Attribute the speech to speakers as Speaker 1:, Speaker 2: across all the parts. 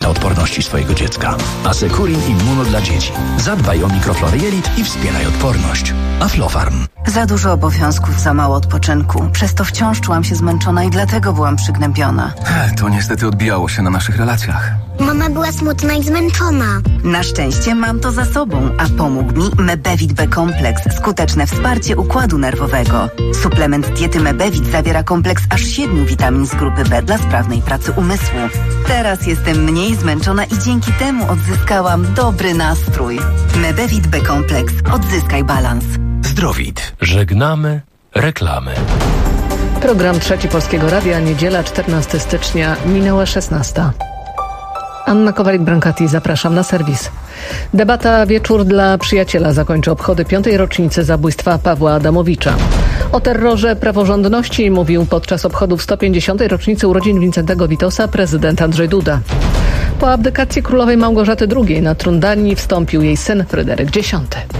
Speaker 1: odporności swojego dziecka. Assecurin Immuno dla dzieci. Zadbaj o mikroflorę jelit i wspieraj odporność. Aflofarm.
Speaker 2: Za dużo obowiązków, za mało odpoczynku. Przez to wciąż czułam się zmęczona i dlatego byłam przygnębiona.
Speaker 3: To niestety odbijało się na naszych relacjach.
Speaker 4: Mama była smutna i zmęczona.
Speaker 2: Na szczęście mam to za sobą, a pomógł mi Mebevit B-kompleks. Skuteczne wsparcie układu nerwowego. Suplement diety Mebevit zawiera kompleks aż 7 witamin z grupy B dla sprawnej pracy umysłu. Teraz jestem mniej zmęczona i dzięki temu odzyskałam dobry nastrój. Mebevit B-kompleks. Odzyskaj balans.
Speaker 1: Zdrowit.
Speaker 5: Żegnamy reklamy.
Speaker 6: Program Trzeci Polskiego Radia, niedziela 14 stycznia, minęła 16. Anna Kowalik-Brankati, zapraszam na serwis. Debata Wieczór dla przyjaciela zakończy obchody 5. rocznicy zabójstwa Pawła Adamowicza. O terrorze praworządności mówił podczas obchodów 150. rocznicy urodzin Wincentego Witosa prezydent Andrzej Duda. Po abdykacji królowej Małgorzaty II na tron Danii wstąpił jej syn Fryderyk X.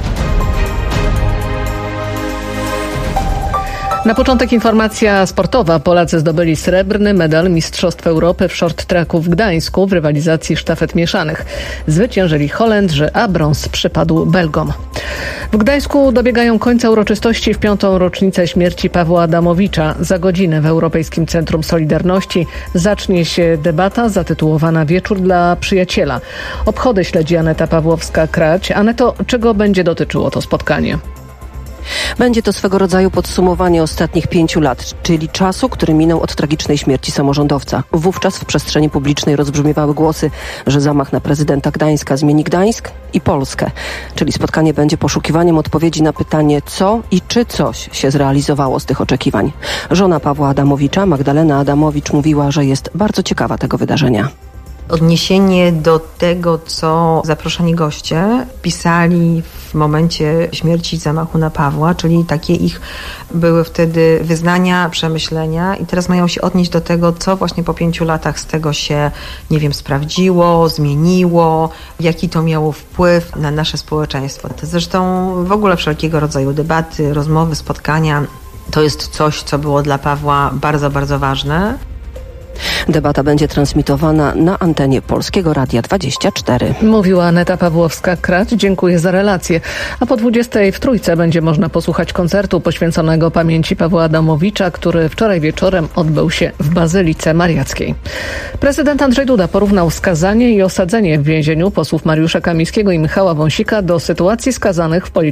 Speaker 6: Na początek informacja sportowa. Polacy zdobyli srebrny medal Mistrzostw Europy w short tracku w Gdańsku w rywalizacji sztafet mieszanych. Zwyciężyli Holendrzy, a brąz przypadł Belgom. W Gdańsku dobiegają końca uroczystości w 5. rocznicę śmierci Pawła Adamowicza. Za godzinę w Europejskim Centrum Solidarności zacznie się debata zatytułowana Wieczór dla przyjaciela. Obchody śledzi Aneta Pawłowska-Krać. Aneto, czego będzie dotyczyło to spotkanie?
Speaker 7: Będzie to swego rodzaju podsumowanie ostatnich 5 lat, czyli czasu, który minął od tragicznej śmierci samorządowca. Wówczas w przestrzeni publicznej rozbrzmiewały głosy, że zamach na prezydenta Gdańska zmieni Gdańsk i Polskę. Czyli spotkanie będzie poszukiwaniem odpowiedzi na pytanie, co i czy coś się zrealizowało z tych oczekiwań. Żona Pawła Adamowicza, Magdalena Adamowicz, mówiła, że jest bardzo ciekawa tego wydarzenia.
Speaker 8: Odniesienie do tego, co zaproszeni goście pisali w momencie śmierci i zamachu na Pawła, czyli takie ich były wtedy wyznania, przemyślenia i teraz mają się odnieść do tego, co właśnie po 5 latach z tego się, sprawdziło, zmieniło, jaki to miało wpływ na nasze społeczeństwo. Zresztą w ogóle wszelkiego rodzaju debaty, rozmowy, spotkania to jest coś, co było dla Pawła bardzo, bardzo ważne.
Speaker 7: Debata będzie transmitowana na antenie Polskiego Radia 24.
Speaker 6: Mówiła Aneta Pawłowska-Krać. Dziękuję za relację. A po 20:00 w Trójce będzie można posłuchać koncertu poświęconego pamięci Pawła Adamowicza, który wczoraj wieczorem odbył się w Bazylice Mariackiej. Prezydent Andrzej Duda porównał skazanie i osadzenie w więzieniu posłów Mariusza Kamińskiego i Michała Wąsika do sytuacji skazanych w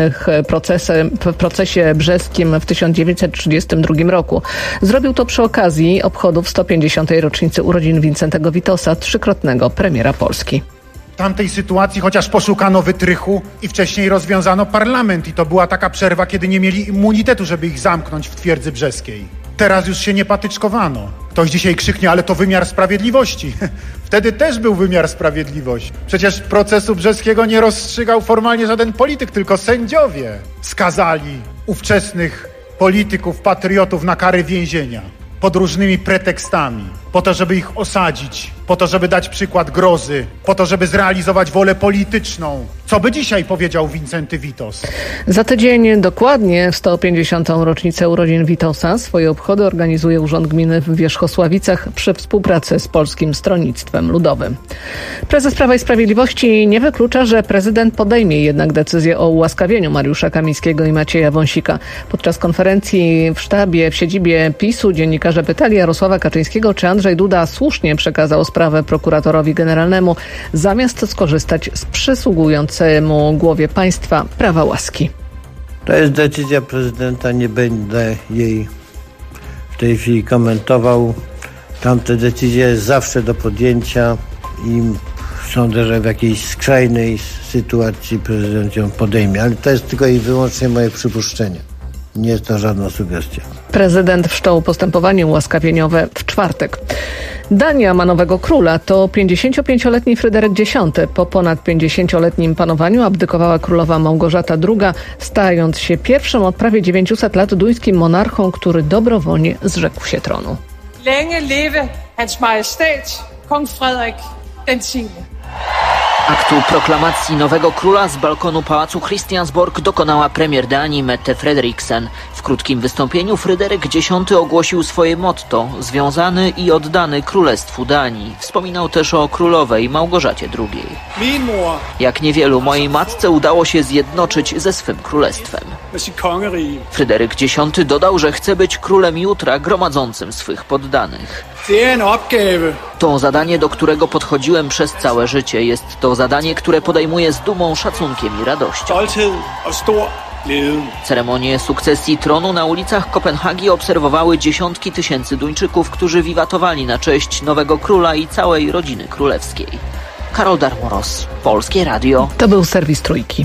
Speaker 6: procesie brzeskim w 1932 roku. Zrobił to przy okazji obchodów 150. rocznicy urodzin Wincentego Witosa, 3-krotnego premiera Polski.
Speaker 9: W tamtej sytuacji chociaż poszukano wytrychu i wcześniej rozwiązano parlament i to była taka przerwa, kiedy nie mieli immunitetu, żeby ich zamknąć w twierdzy brzeskiej. Teraz już się nie patyczkowano. Ktoś dzisiaj krzyknie, ale to wymiar sprawiedliwości. Wtedy też był wymiar sprawiedliwości. Przecież procesu brzeskiego nie rozstrzygał formalnie żaden polityk, tylko sędziowie skazali ówczesnych polityków, patriotów na kary więzienia. Pod różnymi pretekstami, po to, żeby ich osadzić, po to, żeby dać przykład grozy, po to, żeby zrealizować wolę polityczną. Co by dzisiaj powiedział Wincenty Witos?
Speaker 6: Za tydzień dokładnie w 150. rocznicę urodzin Witosa swoje obchody organizuje Urząd Gminy w Wierzchosławicach przy współpracy z Polskim Stronnictwem Ludowym. Prezes Prawa i Sprawiedliwości nie wyklucza, że prezydent podejmie jednak decyzję o ułaskawieniu Mariusza Kamińskiego i Macieja Wąsika. Podczas konferencji w sztabie w siedzibie PiS-u dziennikarze pytali Jarosława Kaczyńskiego, czy Andrzej Duda słusznie przekazał sprawę prokuratorowi generalnemu, zamiast skorzystać z przysługującemu głowie państwa prawa łaski.
Speaker 10: To jest decyzja prezydenta, nie będę jej w tej chwili komentował. Tamte decyzje jest zawsze do podjęcia i sądzę, że w jakiejś skrajnej sytuacji prezydent ją podejmie, ale to jest tylko i wyłącznie moje przypuszczenie. Nie jest to żadna sugestia.
Speaker 6: Prezydent wszczął postępowanie ułaskawieniowe w czwartek. Dania ma nowego króla. To 55-letni Fryderyk X. Po ponad 50-letnim panowaniu abdykowała królowa Małgorzata II, stając się pierwszym od prawie 900 lat duńskim monarchą, który dobrowolnie zrzekł się tronu.
Speaker 11: Længe leve Hans Majestæt, Kong Frederik X. Aktu proklamacji nowego króla z balkonu pałacu Christiansborg dokonała premier Danii Mette Frederiksen. W krótkim wystąpieniu Fryderyk X ogłosił swoje motto: związany i oddany Królestwu Danii. Wspominał też o królowej Małgorzacie II. Jak niewielu mojej matce udało się zjednoczyć ze swym królestwem. Fryderyk X dodał, że chce być królem jutra gromadzącym swych poddanych. To zadanie, do którego podchodziłem przez całe życie. Jest to zadanie, które podejmuję z dumą, szacunkiem i radością. Ceremonię sukcesji tronu na ulicach Kopenhagi obserwowały dziesiątki tysięcy Duńczyków, którzy wiwatowali na cześć nowego króla i całej rodziny królewskiej. Karol Darmoros, Polskie Radio.
Speaker 6: To był serwis Trójki.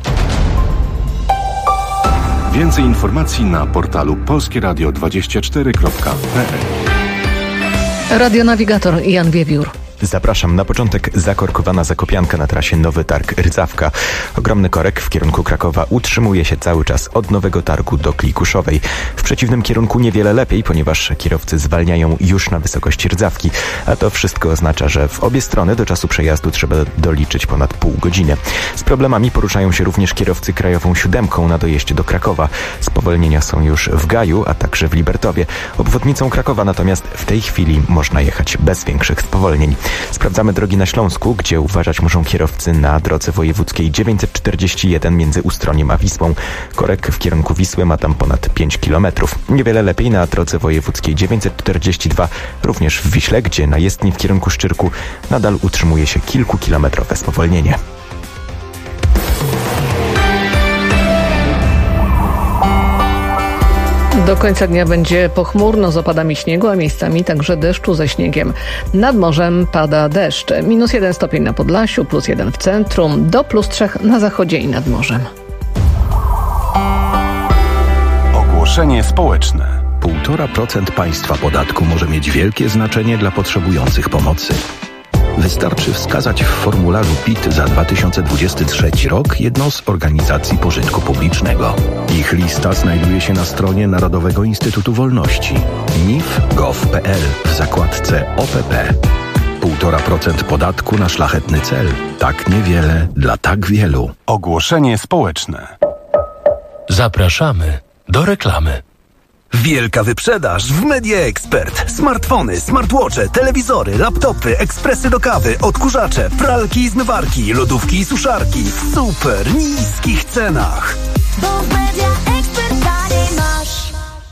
Speaker 12: Więcej informacji na portalu polskieradio24.pl.
Speaker 6: Radionawigator Jan Wiewiór.
Speaker 13: Zapraszam. Na początek zakorkowana zakopianka na trasie Nowy Targ - Rdzawka. Ogromny korek w kierunku Krakowa utrzymuje się cały czas od Nowego Targu do Klikuszowej. W przeciwnym kierunku niewiele lepiej, ponieważ kierowcy zwalniają już na wysokości Rdzawki. A to wszystko oznacza, że w obie strony do czasu przejazdu trzeba doliczyć ponad pół godziny. Z problemami poruszają się również kierowcy Krajową 7 na dojeździe do Krakowa. Spowolnienia są już w Gaju, a także w Libertowie. Obwodnicą Krakowa natomiast w tej chwili można jechać bez większych spowolnień. Sprawdzamy drogi na Śląsku, gdzie uważać muszą kierowcy na drodze wojewódzkiej 941 między Ustroniem a Wisłą. Korek w kierunku Wisły ma tam ponad 5 km. Niewiele lepiej na drodze wojewódzkiej 942, również w Wiśle, gdzie na jezdni w kierunku Szczyrku nadal utrzymuje się kilkukilometrowe spowolnienie.
Speaker 6: Do końca dnia będzie pochmurno z opadami śniegu, a miejscami także deszczu ze śniegiem. Nad morzem pada deszcz. -1 stopień na Podlasiu, +1 w centrum, do +3 na zachodzie i nad morzem.
Speaker 12: Ogłoszenie społeczne.
Speaker 1: 1,5% państwa podatku może mieć wielkie znaczenie dla potrzebujących pomocy. Wystarczy wskazać w formularzu PIT za 2023 rok jedną z organizacji pożytku publicznego. Ich lista znajduje się na stronie Narodowego Instytutu Wolności nif.gov.pl w zakładce OPP. 1,5% podatku na szlachetny cel. Tak niewiele dla tak wielu.
Speaker 12: Ogłoszenie społeczne.
Speaker 5: Zapraszamy do reklamy.
Speaker 14: Wielka wyprzedaż w Media Expert. Smartfony, smartwatche, telewizory, laptopy, ekspresy do kawy, odkurzacze, pralki i zmywarki, lodówki i suszarki w super niskich cenach.
Speaker 15: Bo w Media Expert taniej masz.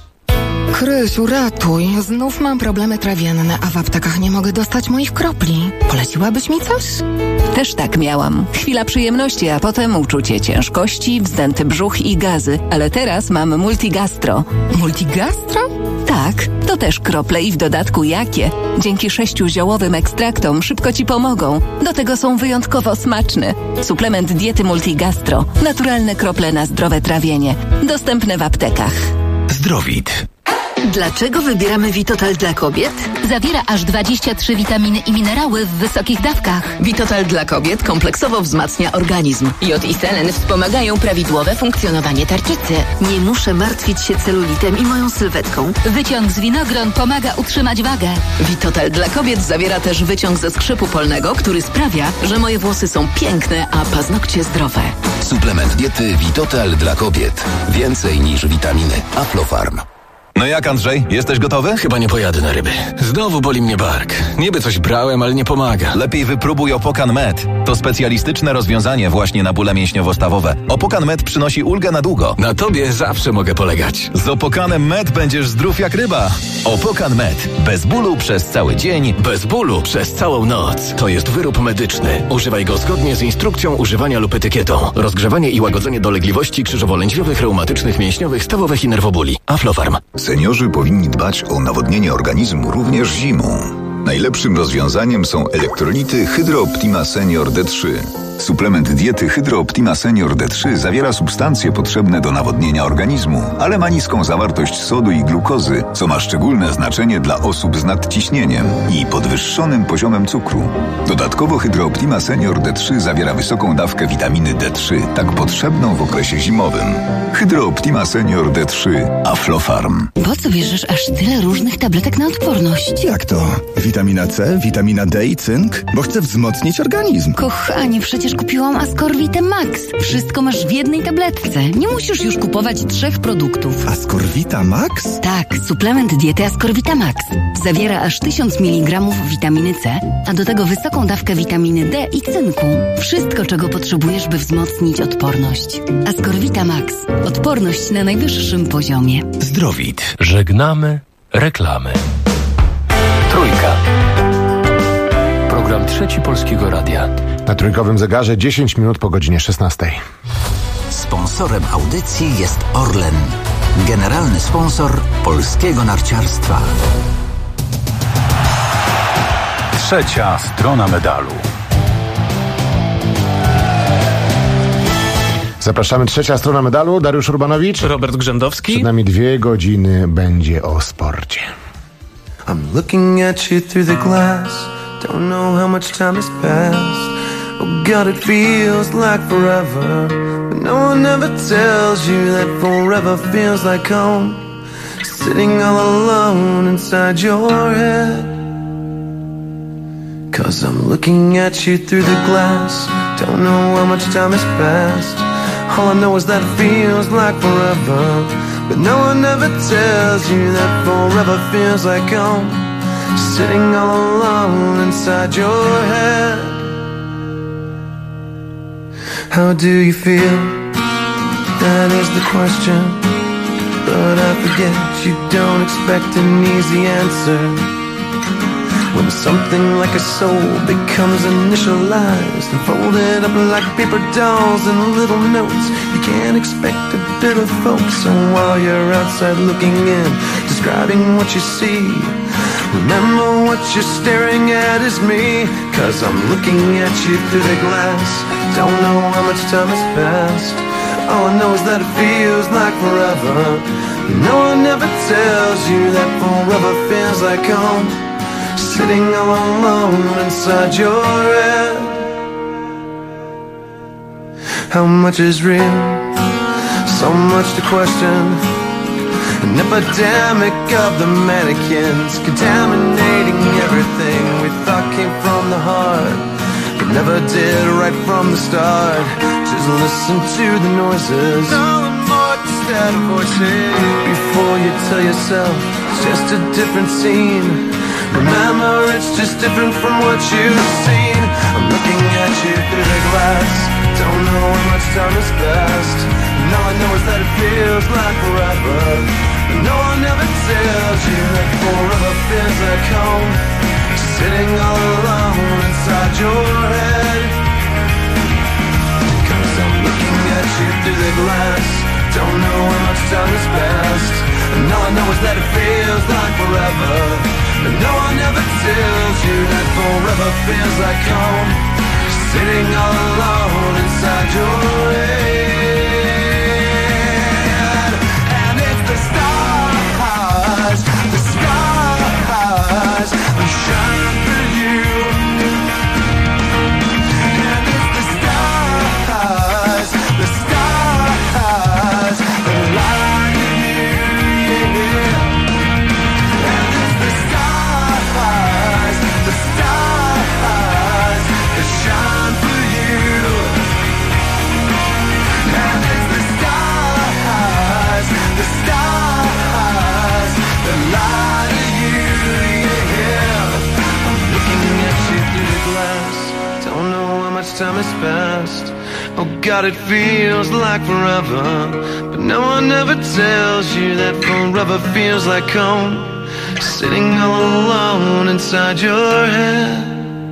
Speaker 16: Krysiu, ratuj. Znów mam problemy trawienne, a w aptekach nie mogę dostać moich kropli. Poleciłabyś mi coś?
Speaker 17: Też tak miałam. Chwila przyjemności, a potem uczucie ciężkości, wzdęty brzuch i gazy. Ale teraz mam Multigastro.
Speaker 16: Multigastro?
Speaker 17: Tak, to też krople i w dodatku jakie. Dzięki 6 ziołowym ekstraktom szybko Ci pomogą. Do tego są wyjątkowo smaczne. Suplement diety Multigastro. Naturalne krople na zdrowe trawienie. Dostępne w aptekach.
Speaker 1: Zdrowit.
Speaker 18: Dlaczego wybieramy Vitotal dla kobiet?
Speaker 19: Zawiera aż 23 witaminy i minerały w wysokich dawkach.
Speaker 18: Vitotal dla kobiet kompleksowo wzmacnia organizm. Jod i selen wspomagają prawidłowe funkcjonowanie tarczycy. Nie muszę martwić się celulitem i moją sylwetką.
Speaker 19: Wyciąg z winogron pomaga utrzymać wagę.
Speaker 18: Vitotal dla kobiet zawiera też wyciąg ze skrzypu polnego, który sprawia, że moje włosy są piękne, a paznokcie zdrowe.
Speaker 20: Suplement diety Vitotal dla kobiet. Więcej niż witaminy. Aflofarm.
Speaker 21: No jak, Andrzej? Jesteś gotowy?
Speaker 5: Chyba nie pojadę na ryby. Znowu boli mnie bark. Niby coś brałem, ale nie pomaga.
Speaker 21: Lepiej wypróbuj Opokan Med. To specjalistyczne rozwiązanie właśnie na bóle mięśniowo-stawowe. Opokan Med przynosi ulgę na długo.
Speaker 5: Na tobie zawsze mogę polegać.
Speaker 21: Z Opokanem Med będziesz zdrów jak ryba. Opokan Med. Bez bólu przez cały dzień.
Speaker 5: Bez bólu przez całą noc. To jest wyrób medyczny. Używaj go zgodnie z instrukcją używania lub etykietą. Rozgrzewanie i łagodzenie dolegliwości krzyżowo-lędźwiowych, reumatycznych, mięśniowych, stawowych i nerwobóli. Aflofarm.
Speaker 22: Seniorzy powinni dbać o nawodnienie organizmu również zimą. Najlepszym rozwiązaniem są elektrolity Hydro Optima Senior D3. Suplement diety Hydro Optima Senior D3 zawiera substancje potrzebne do nawodnienia organizmu, ale ma niską zawartość sodu i glukozy, co ma szczególne znaczenie dla osób z nadciśnieniem i podwyższonym poziomem cukru. Dodatkowo Hydro Optima Senior D3 zawiera wysoką dawkę witaminy D3, tak potrzebną w okresie zimowym. Hydro Optima Senior D3 Aflofarm.
Speaker 3: Po co bierzesz aż tyle różnych tabletek na odporność?
Speaker 4: Jak to? Witamina C, witamina D i cynk? Bo chcę wzmocnić organizm.
Speaker 3: Kochanie, przecież kupiłam Ascorvitę Max. Wszystko masz w jednej tabletce. Nie musisz już kupować 3 produktów.
Speaker 4: Ascorvita Max?
Speaker 3: Tak, suplement diety Ascorvita Max. Zawiera aż 1000 mg witaminy C, a do tego wysoką dawkę witaminy D i cynku. Wszystko, czego potrzebujesz, by wzmocnić odporność. Ascorvita Max. Odporność na najwyższym poziomie.
Speaker 23: Zdrowit. Żegnamy reklamy. Trójka. Program Trzeci Polskiego Radia.
Speaker 24: Na trójkowym zegarze 10 minut po godzinie 16.
Speaker 25: Sponsorem audycji jest Orlen, generalny sponsor polskiego narciarstwa.
Speaker 12: Trzecia strona medalu.
Speaker 24: Zapraszamy, trzecia strona medalu. Dariusz Urbanowicz,
Speaker 26: Robert Grzędowski.
Speaker 24: Przed nami 2 godziny będzie o sporcie.
Speaker 27: I'm looking at you through the glass. Don't know how much time has passed. Oh God, it feels like forever. But no one ever tells you that forever feels like home. Sitting all alone inside your head. 'Cause I'm looking at you through the glass. Don't know how much time has passed. All I know is that it feels like forever. But no one ever tells you that forever feels like home. Sitting all alone inside your head. How do you feel? That is the question. But I forget you don't expect an easy answer. When something like a soul becomes initialized and folded up like paper dolls and little notes, you can't expect a bit of folks. So while you're outside looking in, describing what you see, remember what you're staring at is me. 'Cause I'm looking at you through the glass. Don't know how much time has passed. All I know is that it feels like forever. No one ever tells you that forever feels like home. Sitting all alone inside your head. How much is real? So much to question. An epidemic of the mannequins, contaminating everything we thought came from the heart, but never did right from the start. Just listen to the noises, no more instead of voices. Before you tell yourself it's just a different scene, remember it's just different from what you've seen. I'm looking at you through the glass. Don't know how much time has passed. And all I know is that it feels like forever. But no one ever tells you that forever feels like home. Sitting all alone inside your head. 'Cause I'm looking at you through the glass. Don't know how much time has passed. And all I know is that it feels like forever. But no one ever tells you that forever feels like home. Sitting all alone inside your head. And it's the stars that shine for you. And it's the stars that light you, yeah. And it's the stars that shine for you. And it's the stars that light you, yeah. I'm looking at you through the glass. Don't know how much time has passed. Oh God, it feels like forever. But no one ever tells you that forever feels like home. Sitting all alone inside your head.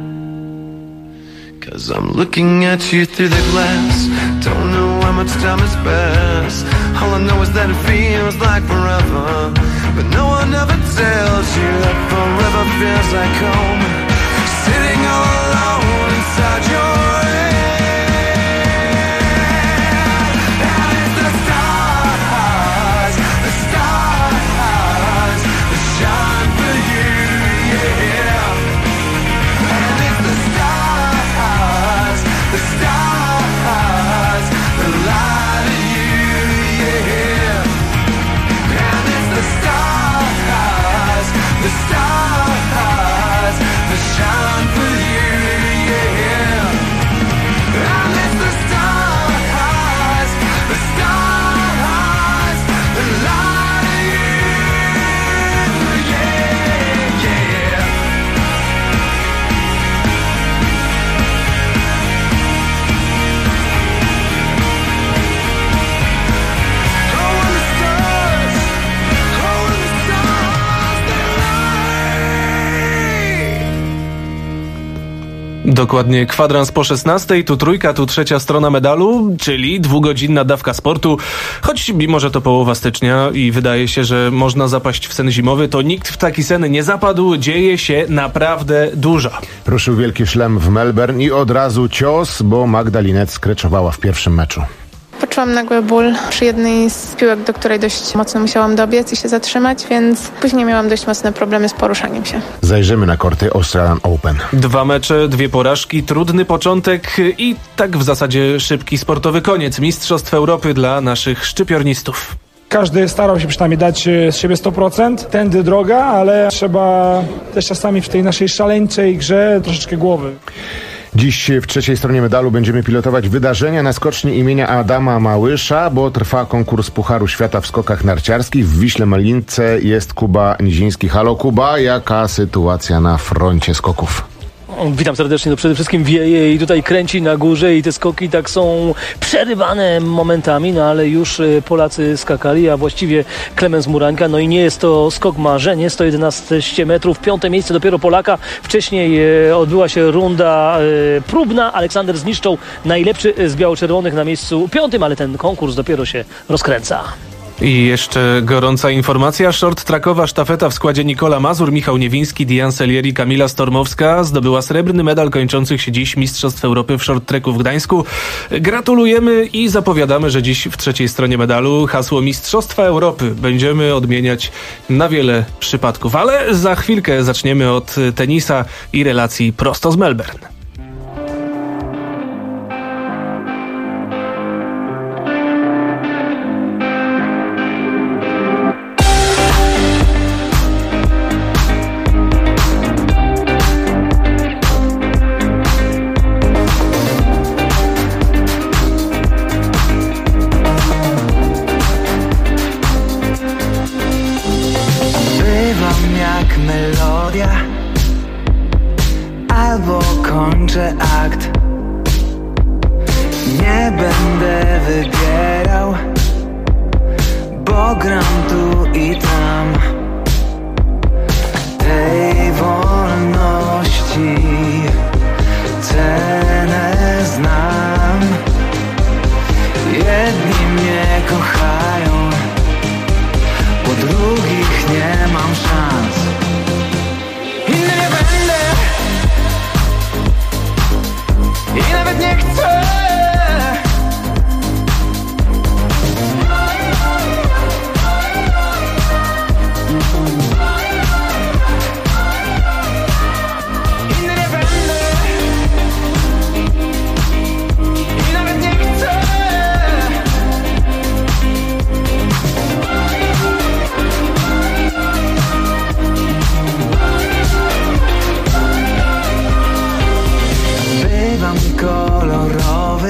Speaker 27: 'Cause I'm looking at you through the glass. Don't know how much time has passed. All I know is that it feels like forever. But no one ever tells you that forever feels like home. Sitting all alone inside your head. And it's the stars that shine for you, yeah. And it's the stars that light you, yeah. And it's the stars
Speaker 2: Dokładnie kwadrans po 16, tu trójka, tu trzecia strona medalu, czyli 2-godzinna dawka sportu. Choć mimo, że to połowa stycznia i wydaje się, że można zapaść w sen zimowy, to nikt w taki sen nie zapadł. Dzieje się naprawdę dużo.
Speaker 24: Ruszył wielki szlem w Melbourne i od razu cios, bo Magda Linette skreczowała w pierwszym meczu.
Speaker 7: Poczułam nagły ból przy jednej z piłek, do której dość mocno musiałam dobiec i się zatrzymać, więc później miałam dość mocne problemy z poruszaniem się.
Speaker 24: Zajrzymy na korty Australian Open.
Speaker 2: 2 mecze, 2 porażki, trudny początek i tak w zasadzie szybki sportowy koniec Mistrzostw Europy dla naszych szczypiornistów.
Speaker 8: Każdy starał się przynajmniej dać z siebie 100%. Tędy droga, ale trzeba też czasami w tej naszej szaleńczej grze troszeczkę głowy.
Speaker 24: Dziś w trzeciej stronie medalu będziemy pilotować wydarzenia na skoczni imienia Adama Małysza, bo trwa konkurs Pucharu Świata w skokach narciarskich. W Wiśle Malince jest Kuba Niziński. Halo Kuba, jaka sytuacja na froncie skoków?
Speaker 9: Witam serdecznie. No przede wszystkim wieje i tutaj kręci na górze i te skoki tak są przerywane momentami, no ale już Polacy skakali, a właściwie Klemens Murańka. No i nie jest to skok marzenie, 111 metrów, 5. miejsce dopiero Polaka. Wcześniej odbyła się runda próbna. Aleksander Zniszczał, najlepszy z biało-czerwonych, na miejscu 5, ale ten konkurs dopiero się rozkręca.
Speaker 2: I jeszcze gorąca informacja. Short-trackowa sztafeta w składzie Nikola Mazur, Michał Niewiński, Diane Selieri, Kamila Stormowska zdobyła srebrny medal kończących się dziś Mistrzostw Europy w short-tracku w Gdańsku. Gratulujemy i zapowiadamy, że dziś w trzeciej stronie medalu hasło Mistrzostwa Europy będziemy odmieniać na wiele przypadków. Ale za chwilkę zaczniemy od tenisa i relacji prosto z Melbourne.
Speaker 27: Albo kończę akt. Nie będę wybierał, bo gram tu i tam. Tej wolności cenę znam. Jedni mnie kochają, po drugich nie mam szans. Inny nie będę i nawet nie chcę. Inny nie będę i nawet nie chcę. Bywam kolorowy,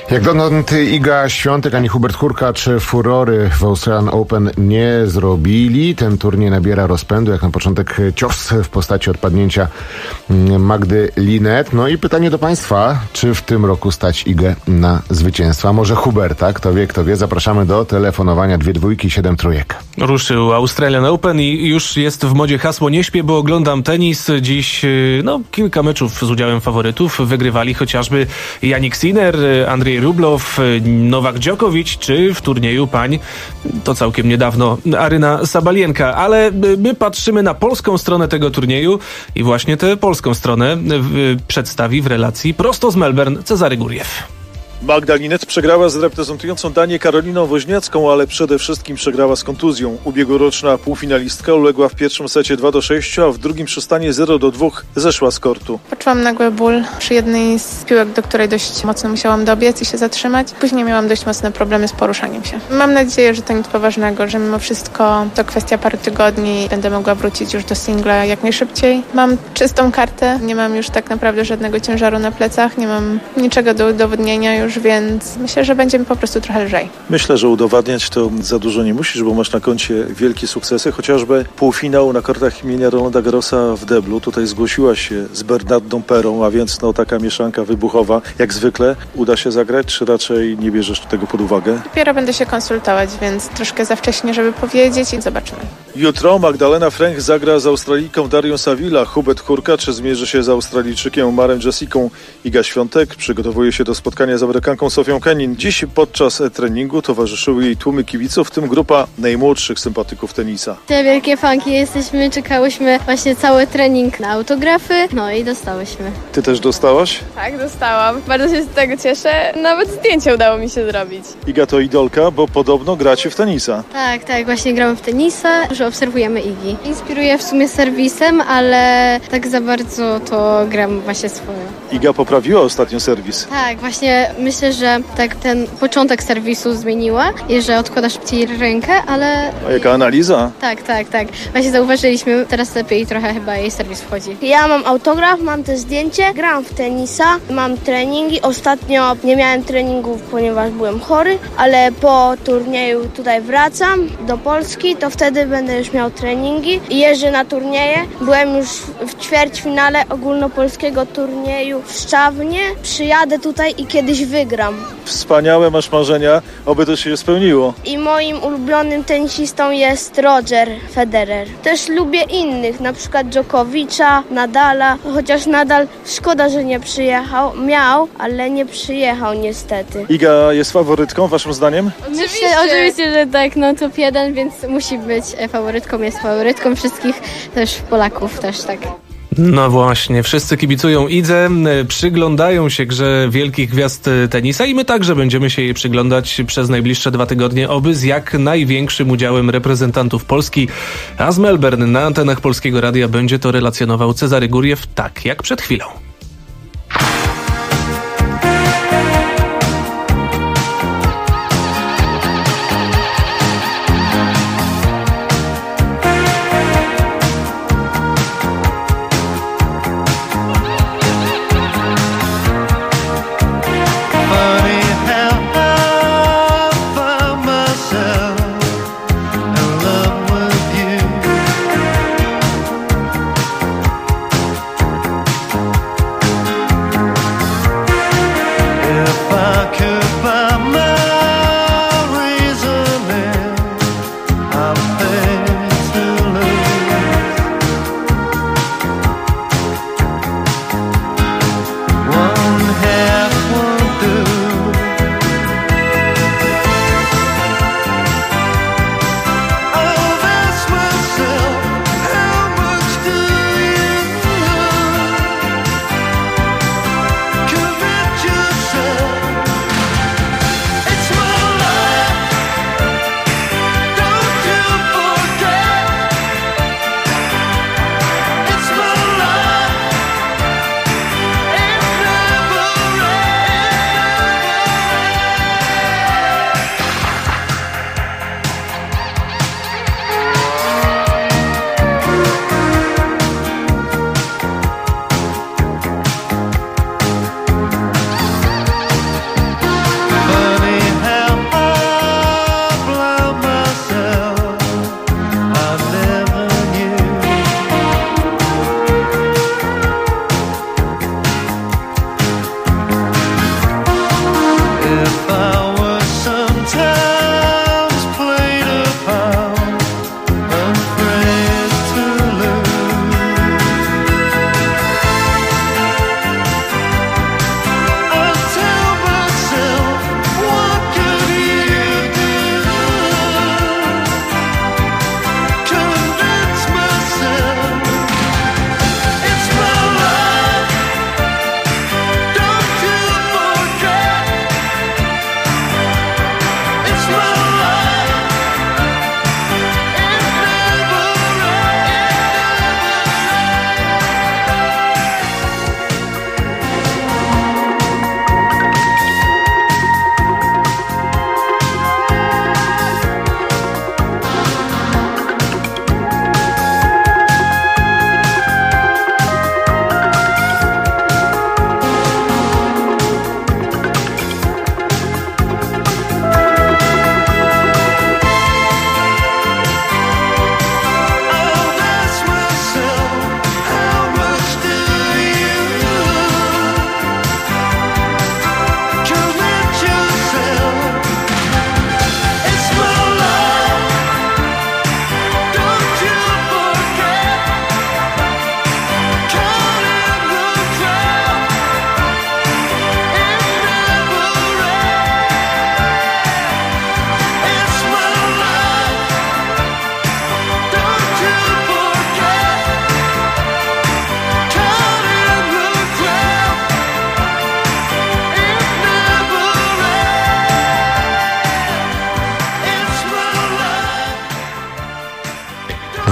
Speaker 24: Jak dotąd Iga Świątek ani Hubert Hurkacz furory w Australian Open nie zrobili. Ten turniej nabiera rozpędu, jak na początek cios w postaci odpadnięcia Magdy Linette. No i pytanie do Państwa, czy w tym roku stać Igę na zwycięstwa? Może Huberta, kto wie. Zapraszamy do telefonowania 2 2 3.
Speaker 2: Ruszył Australian Open i już jest w modzie hasło "nie śpię, bo oglądam tenis". Dziś kilka meczów z udziałem faworytów. Wygrywali chociażby Jannik Sinner, Andrzej Rublow, Nowak Djokovic, czy w turnieju pań, to całkiem niedawno, Aryna Sabalienka. Ale my patrzymy na polską stronę tego turnieju i właśnie tę polską stronę przedstawi w relacji prosto z Melbourne Cezary Guriew.
Speaker 6: Magda Linette przegrała z reprezentującą Danię Karoliną Woźniacką, ale przede wszystkim przegrała z kontuzją. Ubiegłoroczna półfinalistka uległa w pierwszym secie 2-6, a w drugim przystanie 0-2 zeszła z kortu.
Speaker 7: Poczułam nagły ból przy jednej z piłek, do której dość mocno musiałam dobiec i się zatrzymać. Później miałam dość mocne problemy z poruszaniem się. Mam nadzieję, że to nic poważnego, że mimo wszystko to kwestia paru tygodni i będę mogła wrócić już do singla jak najszybciej. Mam czystą kartę, nie mam już tak naprawdę żadnego ciężaru na plecach, nie mam niczego do udowodnienia już, więc myślę, że będzie mi po prostu trochę lżej.
Speaker 6: Myślę, że udowadniać to za dużo nie musisz, bo masz na koncie wielkie sukcesy, chociażby półfinał na kortach imienia Rolanda Garrosa w deblu. Tutaj zgłosiła się z Bernardą Perą, a więc taka mieszanka wybuchowa. Jak zwykle uda się zagrać, czy raczej nie bierzesz tego pod uwagę?
Speaker 7: Dopiero będę się konsultować, więc troszkę za wcześnie, żeby powiedzieć i zobaczymy.
Speaker 6: Jutro Magdalena Fręch zagra z Australijką Darią Savila. Hubert Hurkacz zmierzy się z Australijczykiem Omarem Jessiką. Iga Świątek przygotowuje się do spotkania z Amerykanką Sofią Kenin. Dziś podczas treningu towarzyszyły jej tłumy kibiców, w tym grupa najmłodszych sympatyków tenisa.
Speaker 10: Te wielkie fanki jesteśmy, czekałyśmy właśnie cały trening na autografy, no i dostałyśmy.
Speaker 6: Ty też dostałaś?
Speaker 11: Tak, dostałam. Bardzo się z tego cieszę. Nawet zdjęcie udało mi się zrobić.
Speaker 6: Iga to idolka, bo podobno gracie w tenisa.
Speaker 10: Tak, właśnie gramy w tenisa, że obserwujemy Igi. Inspiruję w sumie serwisem, ale tak za bardzo to gram właśnie swoją.
Speaker 6: Iga poprawiła ostatnio serwis.
Speaker 10: Tak, właśnie myślę, że tak ten początek serwisu zmieniła i że odkładasz szybciej rękę, ale...
Speaker 6: A jaka analiza?
Speaker 10: Tak. Właśnie zauważyliśmy, teraz lepiej trochę chyba jej serwis wchodzi.
Speaker 13: Ja mam autograf, mam też zdjęcie, gram w tenisa, mam treningi. Ostatnio nie miałem treningów, ponieważ byłem chory, ale po turnieju tutaj wracam do Polski, to wtedy będę już miał treningi i jeżdżę na turnieje. Byłem już w ćwierćfinale ogólnopolskiego turnieju w Szczawnie. Przyjadę tutaj i kiedyś wygram.
Speaker 6: Wspaniałe masz marzenia, oby to się spełniło.
Speaker 13: I moim ulubionym tenisistą jest Roger Federer. Też lubię innych, na przykład Dżokowicza, Nadala, chociaż Nadal szkoda, że nie przyjechał. Miał, ale nie przyjechał niestety.
Speaker 6: Iga jest faworytką waszym zdaniem?
Speaker 10: Oczywiście, że tak, no top 1, więc musi być faworytką, jest faworytką wszystkich też Polaków też tak.
Speaker 2: No właśnie, wszyscy kibicują Idze, przyglądają się grze wielkich gwiazd tenisa i my także będziemy się jej przyglądać przez najbliższe 2 tygodnie, oby z jak największym udziałem reprezentantów Polski. A z Melbourne na antenach Polskiego Radia będzie to relacjonował Cezary Guriew, tak jak przed chwilą.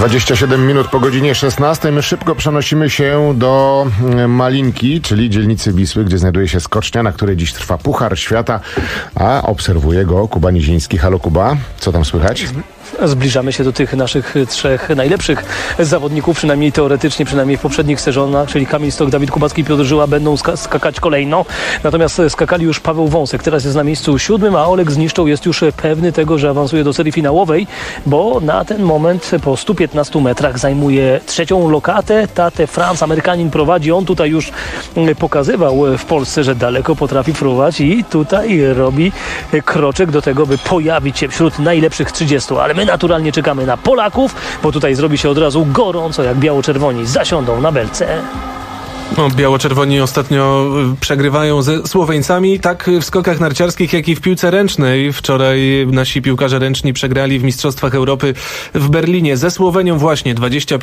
Speaker 24: 27 minut po godzinie 16. My szybko przenosimy się do Malinki, czyli dzielnicy Wisły, gdzie znajduje się skocznia, na której dziś trwa Puchar Świata, a obserwuje go Kuba Niziński. Halo Kuba, co tam słychać?
Speaker 9: Zbliżamy się do tych naszych trzech najlepszych zawodników, przynajmniej teoretycznie, przynajmniej w poprzednich sezonach, czyli Kamil Stoch, Dawid Kubacki i Piotr Żyła będą skakać kolejno. Natomiast skakali już Paweł Wąsek, teraz jest na miejscu 7, a Oleg Zniszczą jest już pewny tego, że awansuje do serii finałowej, bo na ten moment po 115 metrach zajmuje trzecią lokatę. Tate France, Amerykanin, prowadzi. On tutaj już pokazywał w Polsce, że daleko potrafi fruwać i tutaj robi kroczek do tego, by pojawić się wśród najlepszych 30, ale my naturalnie czekamy na Polaków, bo tutaj zrobi się od razu gorąco, jak biało-czerwoni zasiądą na belce.
Speaker 2: No, biało-czerwoni ostatnio przegrywają ze Słoweńcami, tak w skokach narciarskich, jak i w piłce ręcznej. Wczoraj nasi piłkarze ręczni przegrali w Mistrzostwach Europy w Berlinie ze Słowenią właśnie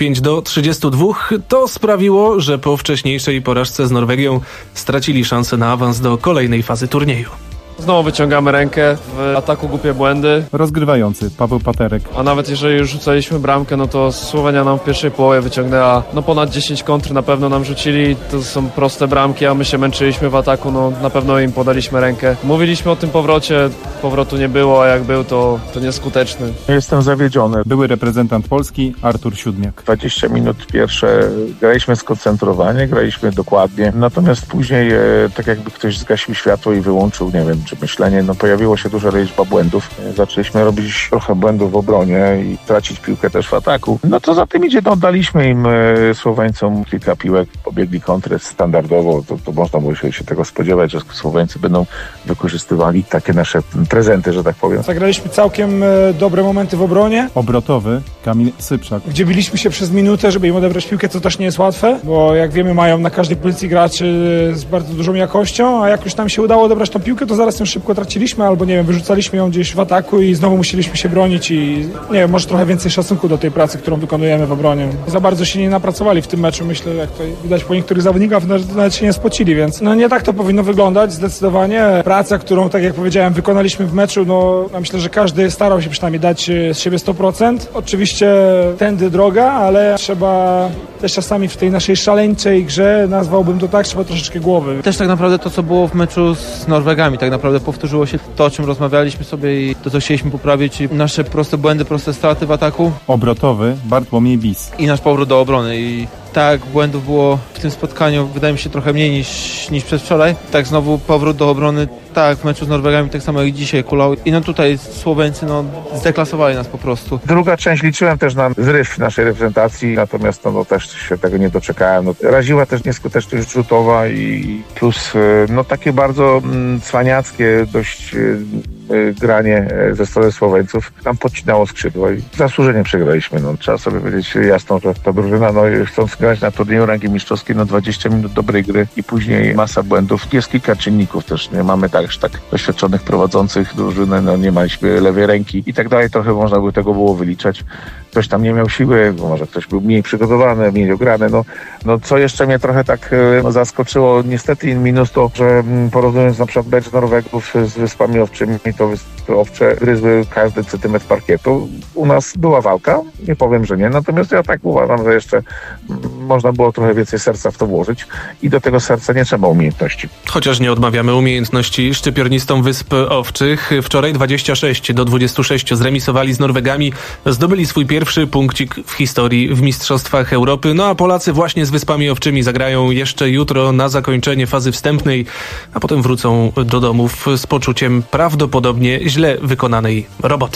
Speaker 2: 25-32. To sprawiło, że po wcześniejszej porażce z Norwegią stracili szansę na awans do kolejnej fazy turnieju.
Speaker 1: Znowu wyciągamy rękę, w ataku głupie błędy.
Speaker 14: Rozgrywający Paweł Paterek.
Speaker 1: A nawet jeżeli już rzucaliśmy bramkę, no to Słowenia nam w pierwszej połowie wyciągnęła ponad 10 kontr, na pewno nam rzucili. To są proste bramki, a my się męczyliśmy w ataku, na pewno im podaliśmy rękę. Mówiliśmy o tym powrocie, powrotu nie było, a jak był, to nieskuteczny.
Speaker 15: Jestem zawiedziony.
Speaker 14: Były reprezentant Polski Artur Siódmiak.
Speaker 15: 20 minut pierwsze graliśmy skoncentrowanie, graliśmy dokładnie, natomiast później tak jakby ktoś zgasił światło i wyłączył, nie wiem, czy myślenie, pojawiło się duża liczba błędów. Zaczęliśmy robić trochę błędów w obronie i tracić piłkę też w ataku. Co za tym idzie, oddaliśmy im Słoweńcom kilka piłek, pobiegli kontrę standardowo, to można było się tego spodziewać, że Słoweńcy będą wykorzystywali takie nasze prezenty, że tak powiem.
Speaker 8: Zagraliśmy całkiem dobre momenty w obronie.
Speaker 14: Obrotowy Kamil Sypszak.
Speaker 8: Gdzie biliśmy się przez minutę, żeby im odebrać piłkę, co też nie jest łatwe, bo jak wiemy, mają na każdej pozycji graczy z bardzo dużą jakością, a jak już nam się udało odebrać tą piłkę, to zaraz ją szybko traciliśmy, albo nie wiem, wyrzucaliśmy ją gdzieś w ataku i znowu musieliśmy się bronić i nie wiem, może trochę więcej szacunku do tej pracy, którą wykonujemy w obronie. Za bardzo się nie napracowali w tym meczu, myślę, jak to widać po niektórych zawodnikach, nawet się nie spocili, więc nie tak to powinno wyglądać, zdecydowanie. Praca, którą, tak jak powiedziałem, wykonaliśmy w meczu, myślę, że każdy starał się przynajmniej dać z siebie 100%. Oczywiście tędy droga, ale trzeba też czasami w tej naszej szaleńczej grze, nazwałbym to tak, trzeba troszeczkę głowy.
Speaker 16: Też tak naprawdę to, co było w meczu z Norwegami, tak naprawdę powtórzyło się to, o czym rozmawialiśmy sobie i to, co chcieliśmy poprawić, czyli nasze proste błędy, proste straty w ataku.
Speaker 14: Obrotowy Bartłomiej Bis.
Speaker 16: I nasz powrót do obrony. I tak, błędów było w tym spotkaniu, wydaje mi się, trochę mniej niż przedwczoraj. Tak, znowu powrót do obrony, tak, w meczu z Norwegami, tak samo jak dzisiaj kulał. I tutaj Słoweńcy, zdeklasowali nas po prostu.
Speaker 15: Druga część liczyłem też na zryw naszej reprezentacji, natomiast też się tego nie doczekałem. Raziła też nieskuteczność rzutowa i plus takie bardzo cwaniackie dość granie ze strony Słoweńców nam podcinało skrzydło i zasłużenie przegraliśmy. Trzeba sobie powiedzieć jasno, że ta drużyna, chcąc grać na turnieju rangi mistrzowskiej, 20 minut dobrej gry i później masa błędów. Jest kilka czynników też. Nie mamy tak doświadczonych prowadzących drużyny, nie mieliśmy lewej ręki i tak dalej. Trochę można by tego było wyliczać. Ktoś tam nie miał siły, bo może ktoś był mniej przygotowany, mniej ograny. Co jeszcze mnie trochę tak zaskoczyło, niestety in minus to, że porównując na przykład mecz Norwegów z Wyspami Owczymi, to Wyspy Owcze gryzły każdy centymetr parkietu. U nas była walka, nie powiem, że nie, natomiast ja tak uważam, że jeszcze można było trochę więcej serca w to włożyć i do tego serca nie trzeba umiejętności.
Speaker 2: Chociaż nie odmawiamy umiejętności szczypiornistom Wysp Owczych. Wczoraj 26-26 zremisowali z Norwegami, zdobyli swój pierwszy punkcik w historii w Mistrzostwach Europy. A Polacy właśnie z Wyspami Owczymi zagrają jeszcze jutro na zakończenie fazy wstępnej, a potem wrócą do domów z poczuciem prawdopodobnie źle wykonanej roboty.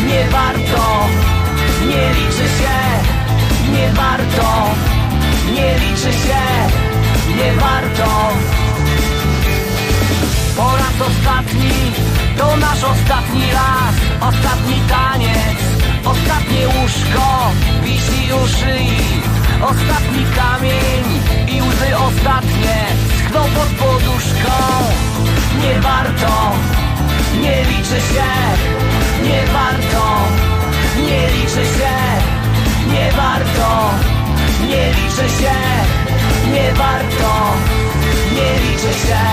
Speaker 5: nie warto, nie liczy się, nie warto, nie liczy się, nie warto. Po raz ostatni, to nasz ostatni raz, ostatni taniec, ostatnie łóżko wisi u szyi, ostatni kamień i łzy ostatnie schną pod poduszką. Nie warto, nie liczy się, nie warto, nie liczy się, nie warto, nie liczy się, nie warto, nie liczy się.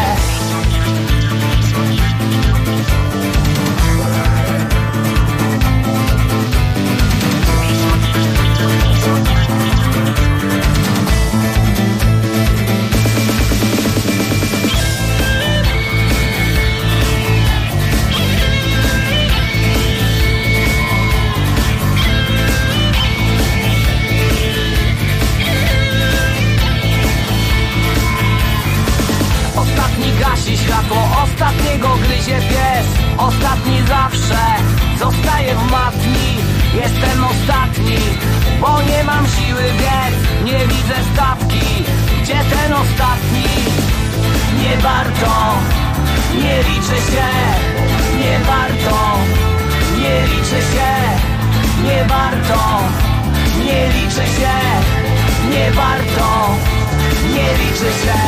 Speaker 5: Gasi światło, ostatniego gryzie pies, ostatni zawsze zostaje w matni. Jestem ostatni, bo nie mam siły biec, nie widzę stawki, gdzie ten ostatni? Nie warto, nie liczy się, nie warto, nie liczy się, nie warto, nie liczy się, nie warto, nie liczy się.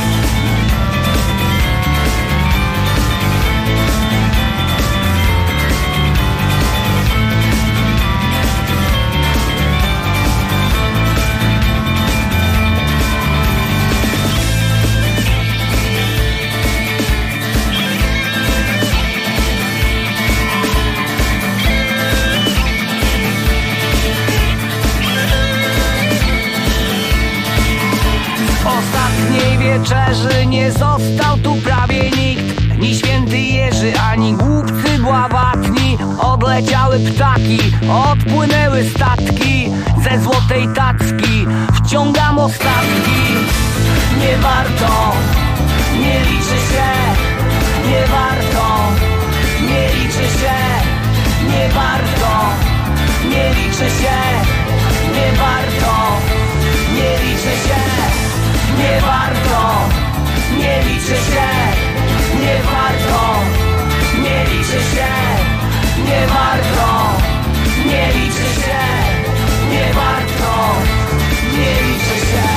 Speaker 5: Wieczerzy nie został tu prawie nikt, ni święty Jerzy, ani głupcy bławatni. Odleciały ptaki, odpłynęły statki, ze złotej tacki wciągam ostatki. Nie warto, nie liczy się, nie warto, nie liczy się, nie warto, nie liczy się, nie warto, nie liczy się. Nie warto, nie liczy się, nie warto, nie liczy się, nie warto, nie liczy się, nie warto, nie liczy się.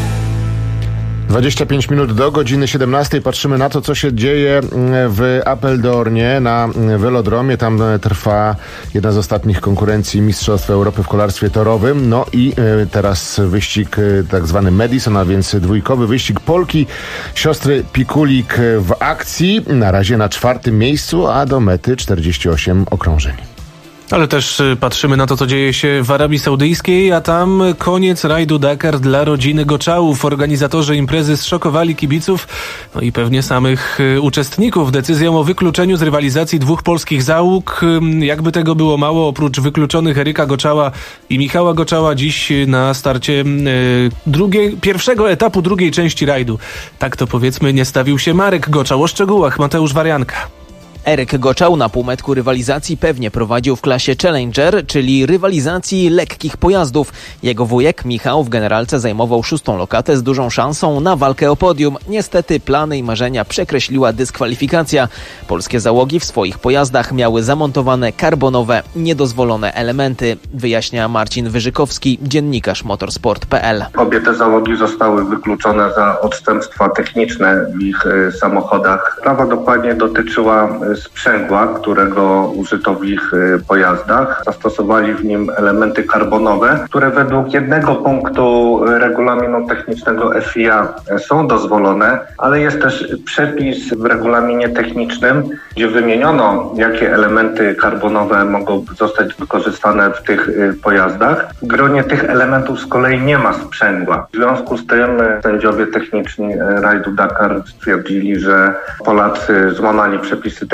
Speaker 24: 25 minut do godziny 17. Patrzymy na to, co się dzieje w Apeldoornie na welodromie. Tam trwa jedna z ostatnich konkurencji Mistrzostw Europy w kolarstwie torowym. No i teraz wyścig tak zwany Madison, a więc dwójkowy wyścig Polki. Siostry Pikulik w akcji. Na razie na 4. miejscu, a do mety 48 okrążeń.
Speaker 2: Ale też patrzymy na to, co dzieje się w Arabii Saudyjskiej, a tam koniec rajdu Dakar dla rodziny Goczałów. Organizatorzy imprezy zszokowali kibiców, no i pewnie samych uczestników decyzją o wykluczeniu z rywalizacji 2 polskich załóg. Jakby tego było mało, oprócz wykluczonych Eryka Goczała i Michała Goczała dziś na starcie pierwszego etapu drugiej części rajdu, tak to powiedzmy, nie stawił się Marek Goczał. O szczegółach Mateusz Warianka.
Speaker 17: Eryk Goczał na półmetku rywalizacji pewnie prowadził w klasie Challenger, czyli rywalizacji lekkich pojazdów. Jego wujek Michał w generalce zajmował 6. lokatę z dużą szansą na walkę o podium. Niestety plany i marzenia przekreśliła dyskwalifikacja. Polskie załogi w swoich pojazdach miały zamontowane karbonowe, niedozwolone elementy, wyjaśnia Marcin Wyżykowski, dziennikarz motorsport.pl.
Speaker 18: Obie te załogi zostały wykluczone za odstępstwa techniczne w ich samochodach. Sprawa dokładnie dotyczyła sprzęgła, którego użyto w ich pojazdach. Zastosowali w nim elementy karbonowe, które według jednego punktu regulaminu technicznego FIA są dozwolone, ale jest też przepis w regulaminie technicznym, gdzie wymieniono, jakie elementy karbonowe mogą zostać wykorzystane w tych pojazdach. W gronie tych elementów z kolei nie ma sprzęgła. W związku z tym sędziowie techniczni rajdu Dakar stwierdzili, że Polacy złamali przepisy techniczne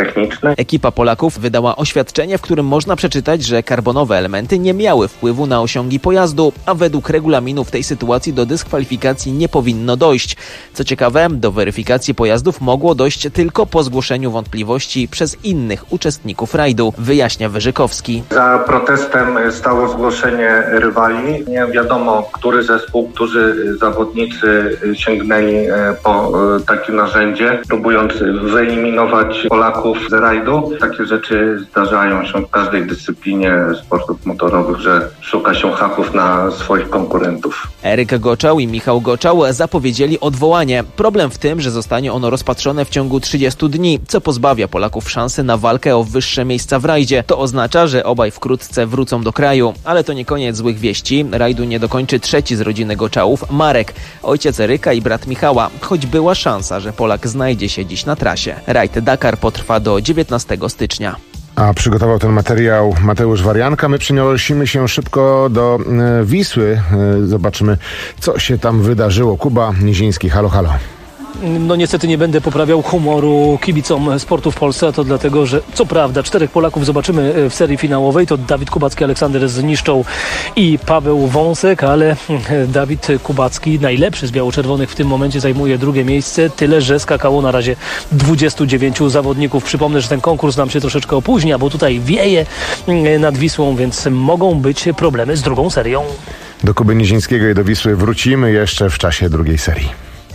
Speaker 18: techniczne.
Speaker 17: Ekipa Polaków wydała oświadczenie, w którym można przeczytać, że karbonowe elementy nie miały wpływu na osiągi pojazdu, a według regulaminu w tej sytuacji do dyskwalifikacji nie powinno dojść. Co ciekawe, do weryfikacji pojazdów mogło dojść tylko po zgłoszeniu wątpliwości przez innych uczestników rajdu, wyjaśnia Wyżykowski.
Speaker 18: Za protestem stało zgłoszenie rywali. Nie wiadomo, który zespół, którzy zawodnicy sięgnęli po takie narzędzie, próbując wyeliminować Polaków z rajdu. Takie rzeczy zdarzają się w każdej dyscyplinie sportów motorowych, że szuka się haków na swoich konkurentów.
Speaker 17: Eryk Goczał i Michał Goczał zapowiedzieli odwołanie. Problem w tym, że zostanie ono rozpatrzone w ciągu 30 dni, co pozbawia Polaków szansy na walkę o wyższe miejsca w rajdzie. To oznacza, że obaj wkrótce wrócą do kraju. Ale to nie koniec złych wieści. Rajdu nie dokończy trzeci z rodziny Goczałów, Marek, ojciec Eryka i brat Michała, choć była szansa, że Polak znajdzie się dziś na trasie. Rajd Dakar potrwa do 19 stycznia.
Speaker 24: A przygotował ten materiał Mateusz Warianka. My przenosimy się szybko do Wisły. Zobaczymy, co się tam wydarzyło. Kuba Niziński, halo, halo.
Speaker 9: No niestety nie będę poprawiał humoru kibicom sportu w Polsce, a to dlatego, że co prawda 4 Polaków zobaczymy w serii finałowej, to Dawid Kubacki, Aleksander Zniszczą i Paweł Wąsek, ale Dawid Kubacki, najlepszy z biało-czerwonych w tym momencie, zajmuje drugie miejsce, tyle że skakało na razie 29 zawodników. Przypomnę, że ten konkurs nam się troszeczkę opóźnia, bo tutaj wieje nad Wisłą, więc mogą być problemy z drugą serią.
Speaker 24: Do Kuby Nizińskiego i do Wisły wrócimy jeszcze w czasie drugiej serii.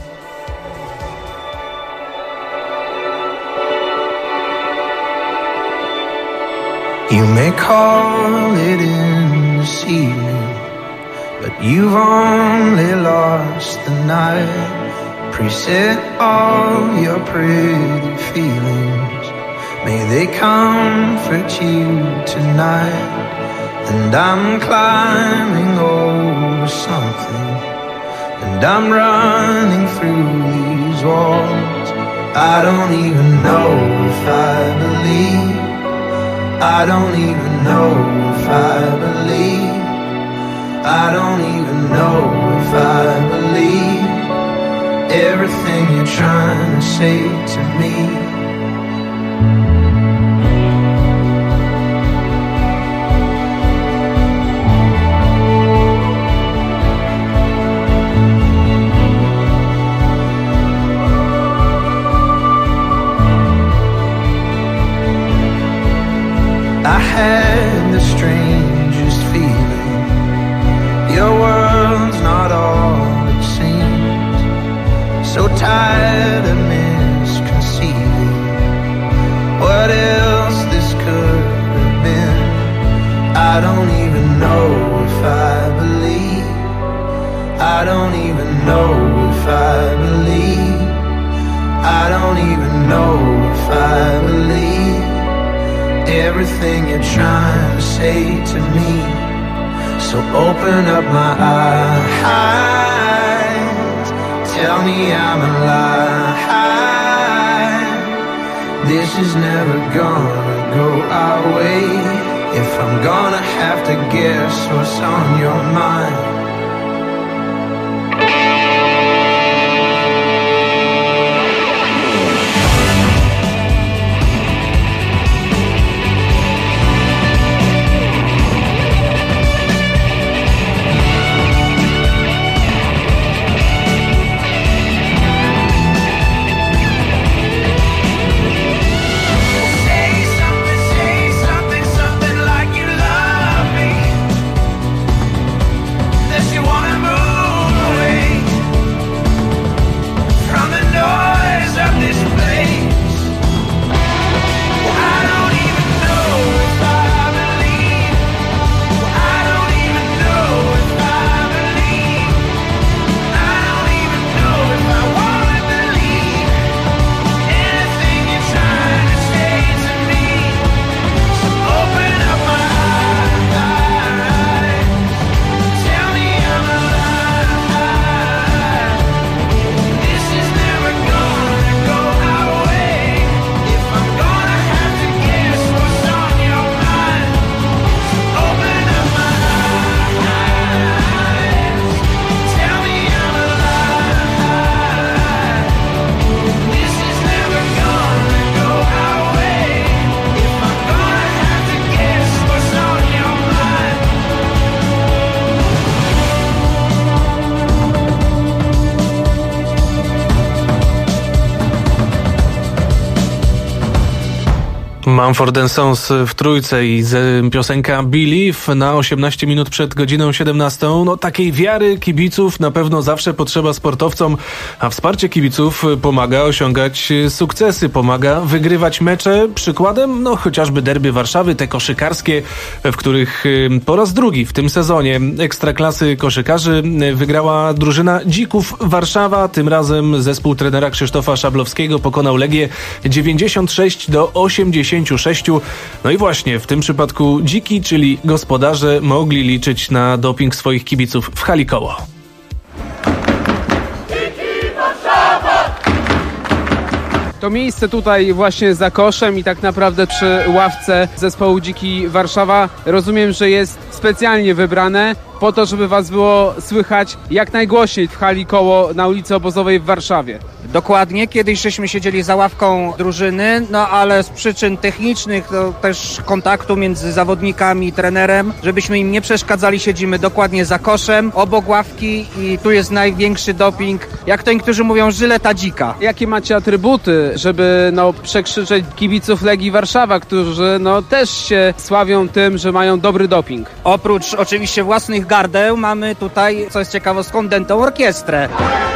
Speaker 27: You may call it in this evening, but you've only lost the night. Preset all your pretty feelings, may they comfort you tonight. And I'm climbing over something, and I'm running through these walls. I don't even know if I believe, I don't even know if I believe, I don't even know if I believe everything you're trying to say to me. I had the strangest feeling, your world's not all it seems. So tired of misconceiving what else this could have been. I don't even know if I believe, I don't even know if I believe, I don't even know if I believe everything you're trying to say to me. So open up my eyes, tell me I'm alive. This is never gonna go our way, if I'm gonna have to guess what's on your mind. There's
Speaker 2: Mumford & Sons w Trójce i piosenka Believe na 18 minut przed godziną 17. No takiej wiary kibiców na pewno zawsze potrzeba sportowcom, a wsparcie kibiców pomaga osiągać sukcesy, pomaga wygrywać mecze. Przykładem chociażby derby Warszawy, te koszykarskie, w których po raz drugi w tym sezonie Ekstraklasy koszykarzy wygrała drużyna Dzików Warszawa. Tym razem zespół trenera Krzysztofa Szablowskiego pokonał Legię 96-86. No i właśnie w tym przypadku Dziki, czyli gospodarze, mogli liczyć na doping swoich kibiców w hali Koło.
Speaker 3: To miejsce tutaj właśnie za koszem i tak naprawdę przy ławce zespołu Dziki Warszawa rozumiem, że jest specjalnie wybrane po to, żeby was było słychać jak najgłośniej w hali Koło na ulicy Obozowej w Warszawie.
Speaker 4: Dokładnie, kiedyś żeśmy siedzieli za ławką drużyny, ale z przyczyn technicznych, też kontaktu między zawodnikami i trenerem, żebyśmy im nie przeszkadzali, siedzimy dokładnie za koszem, obok ławki i tu jest największy doping, jak to niektórzy mówią, żyleta dzika.
Speaker 3: Jakie macie atrybuty, żeby przekrzyczeć kibiców Legii Warszawa, którzy też się sławią tym, że mają dobry doping?
Speaker 4: Oprócz oczywiście własnych gardeł mamy tutaj, co jest ciekawostką, dętą orkiestrę.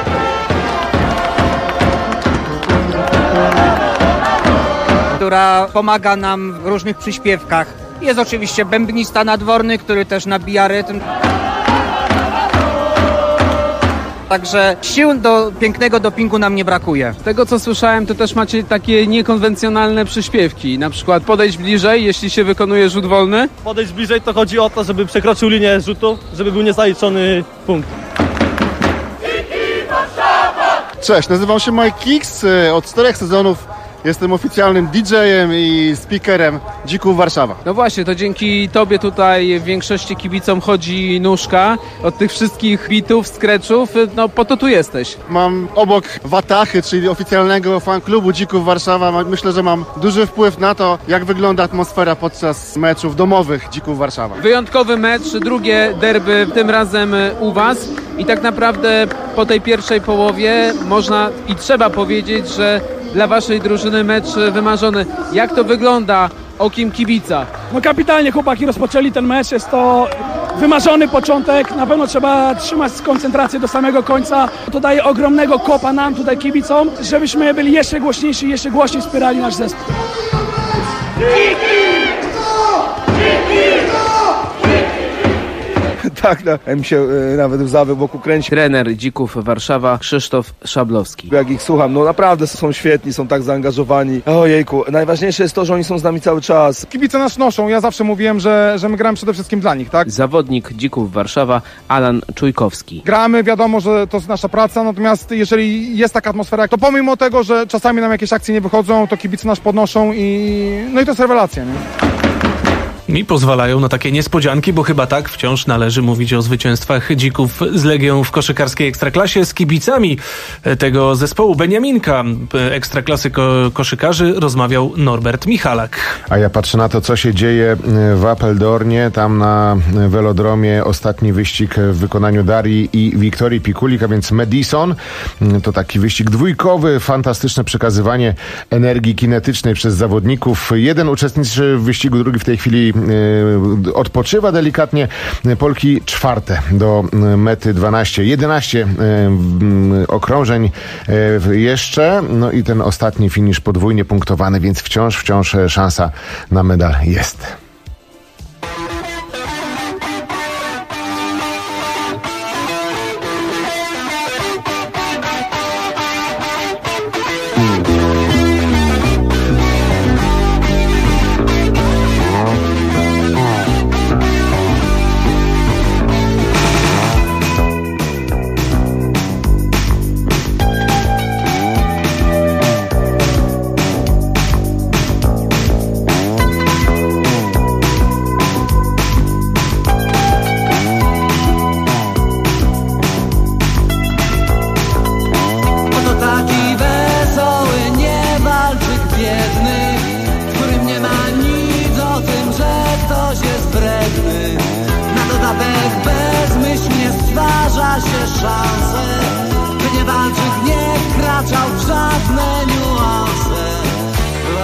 Speaker 4: Która pomaga nam w różnych przyśpiewkach. Jest oczywiście bębnista nadworny, który też nabija rytm. Także sił do pięknego dopingu nam nie brakuje.
Speaker 3: Z tego co słyszałem, to też macie takie niekonwencjonalne przyśpiewki. Na przykład podejść bliżej, jeśli się wykonuje rzut wolny.
Speaker 19: Podejść bliżej to chodzi o to, żeby przekroczył linię rzutu, żeby był niezaliczony punkt.
Speaker 20: Cześć, nazywam się Mike Kicks. Od 4 sezonów jestem oficjalnym DJ-em i speakerem Dzików Warszawa.
Speaker 3: No właśnie, to dzięki tobie tutaj w większości kibicom chodzi nóżka. Od tych wszystkich bitów, scratchów, po to tu jesteś.
Speaker 20: Mam obok Watachy, czyli oficjalnego fanklubu Dzików Warszawa, myślę, że mam duży wpływ na to, jak wygląda atmosfera podczas meczów domowych Dzików Warszawa.
Speaker 3: Wyjątkowy mecz, drugie derby, tym razem u was. I tak naprawdę po tej pierwszej połowie można i trzeba powiedzieć, że dla waszej drużyny mecz wymarzony. Jak to wygląda okiem kibica?
Speaker 8: Kapitalnie chłopaki rozpoczęli ten mecz, jest to wymarzony początek, na pewno trzeba trzymać koncentrację do samego końca. To daje ogromnego kopa nam tutaj kibicom, żebyśmy byli jeszcze głośniejsi, jeszcze głośniej wspierali nasz zespół.
Speaker 21: Tak, mi się nawet łza we boku kręci.
Speaker 3: Trener Dzików Warszawa Krzysztof Szablowski.
Speaker 21: Jak ich słucham, naprawdę są świetni, są tak zaangażowani. Ojejku, najważniejsze jest to, że oni są z nami cały czas.
Speaker 22: Kibice nas noszą, ja zawsze mówiłem, że my gramy przede wszystkim dla nich, tak?
Speaker 3: Zawodnik Dzików Warszawa Alan Czujkowski.
Speaker 22: Gramy, wiadomo, że to jest nasza praca, natomiast jeżeli jest taka atmosfera, to pomimo tego, że czasami nam jakieś akcje nie wychodzą, to kibice nas podnoszą i to jest rewelacja, nie?
Speaker 2: I pozwalają na takie niespodzianki, bo chyba tak wciąż należy mówić o zwycięstwach Dzików z Legią w koszykarskiej Ekstraklasie. Z kibicami tego zespołu Beniaminka Ekstraklasy koszykarzy rozmawiał Norbert Michalak.
Speaker 24: A ja patrzę na to, co się dzieje w Apeldoornie. Tam na welodromie ostatni wyścig w wykonaniu Darii i Wiktorii Pikulik, a więc Madison. To taki wyścig dwójkowy, fantastyczne przekazywanie energii kinetycznej przez zawodników. Jeden uczestniczy w wyścigu, drugi w tej chwili odpoczywa delikatnie. Polki czwarte do mety 11 okrążeń jeszcze. No i ten ostatni finisz podwójnie punktowany, więc wciąż szansa na medal jest.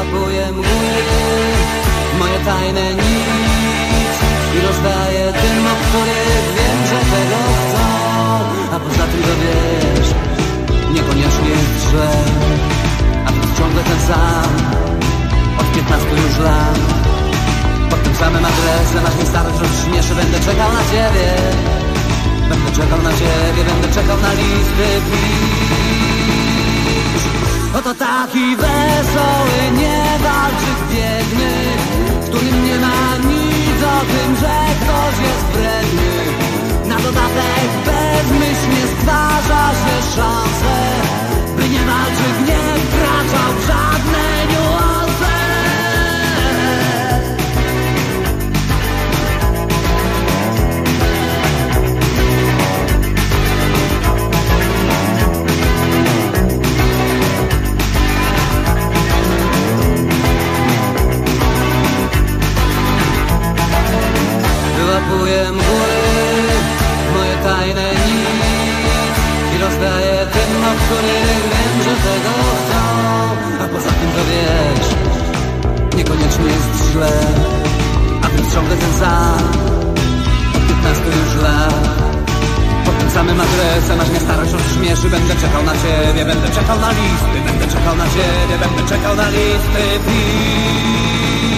Speaker 5: Wyłapuję mgły, moje tajne nic i rozdaję tym, o których wiem, że tego chcą. A poza tym to wiesz, niekoniecznie jest źle, a tu ciągle ten sam od 15 już lat. Pod tym samym adresem, aż mnie starość rozśmieszy. Będę czekał na ciebie, będę czekał na ciebie, będę czekał na listy pisz. Oto taki wesoły, niewalczy, biedny, w którym nie ma nic o tym, że ktoś jest wredny. Na dodatek bezmyślnie stwarza się szansę, by nie walczyć, nie wkraczał w żadne niuanse. Wyłapuję mgły, moje tajne nic i rozdaję tym, o których wiem, że tego chcą. A poza tym to wiesz, niekoniecznie jest źle, a ty ciągle ten sam od 15 już lat. Pod tym samym adresem, aż mnie starość rozśmieszy. Będę czekał na ciebie, będę czekał na listy, będę czekał na ciebie, będę czekał na listy pisz.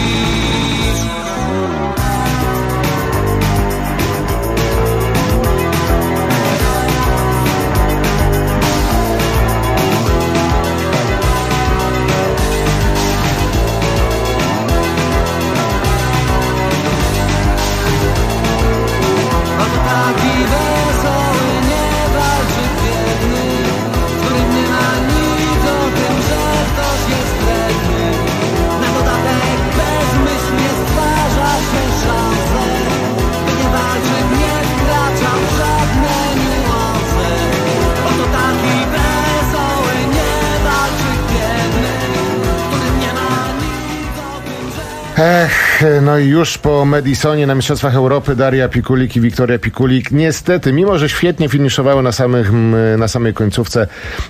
Speaker 24: No i już po Madisonie na Mistrzostwach Europy Daria Pikulik i Wiktoria Pikulik niestety, mimo że świetnie finiszowały na samej końcówce,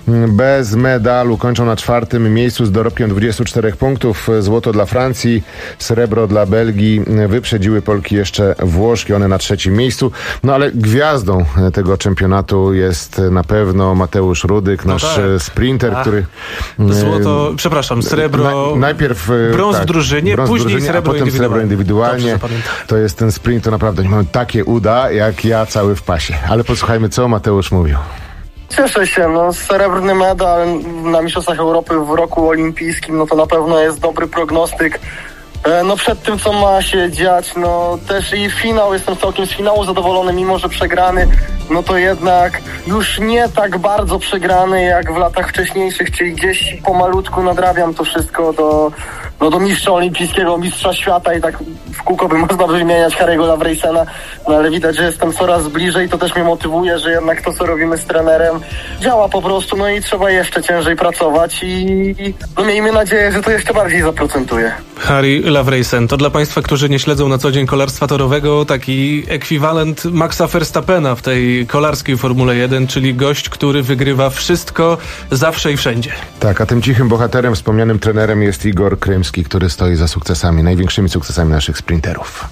Speaker 24: bez medalu, kończą na 4. miejscu z dorobkiem 24 punktów. Złoto dla Francji, srebro dla Belgii. Wyprzedziły Polki jeszcze Włoszki, one na 3. miejscu. No ale gwiazdą tego czempionatu jest na pewno Mateusz Rudyk, nasz sprinter, który...
Speaker 2: Złoto, przepraszam, srebro...
Speaker 24: Najpierw
Speaker 2: brąz w drużynie, później srebro
Speaker 24: indywidualnie. To jest ten sprint, to naprawdę nie mam takie uda, jak ja cały w pasie. Ale posłuchajmy, co Mateusz mówił.
Speaker 7: Cieszę się, srebrny medal na Mistrzostwach Europy w roku olimpijskim, no to na pewno jest dobry prognostyk. Przed tym, co ma się dziać, też i finał, jestem całkiem z finału zadowolony, mimo że przegrany, to jednak już nie tak bardzo przegrany jak w latach wcześniejszych, czyli gdzieś pomalutku nadrabiam to wszystko do mistrza olimpijskiego, mistrza świata i tak w kółko by można wymieniać Harry'ego Lavreysena, ale widać, że jestem coraz bliżej, to też mnie motywuje, że jednak to, co robimy z trenerem, działa po prostu, i trzeba jeszcze ciężej pracować i miejmy nadzieję, że to jeszcze bardziej zaprocentuje.
Speaker 2: Harry Lavreysen to dla Państwa, którzy nie śledzą na co dzień kolarstwa torowego, taki ekwiwalent Maxa Verstappena w tej kolarskiej Formule 1, czyli gość, który wygrywa wszystko, zawsze i wszędzie.
Speaker 24: Tak, a tym cichym bohaterem, wspomnianym trenerem jest Igor Krymski, który stoi za sukcesami, największymi sukcesami naszych sprinterów.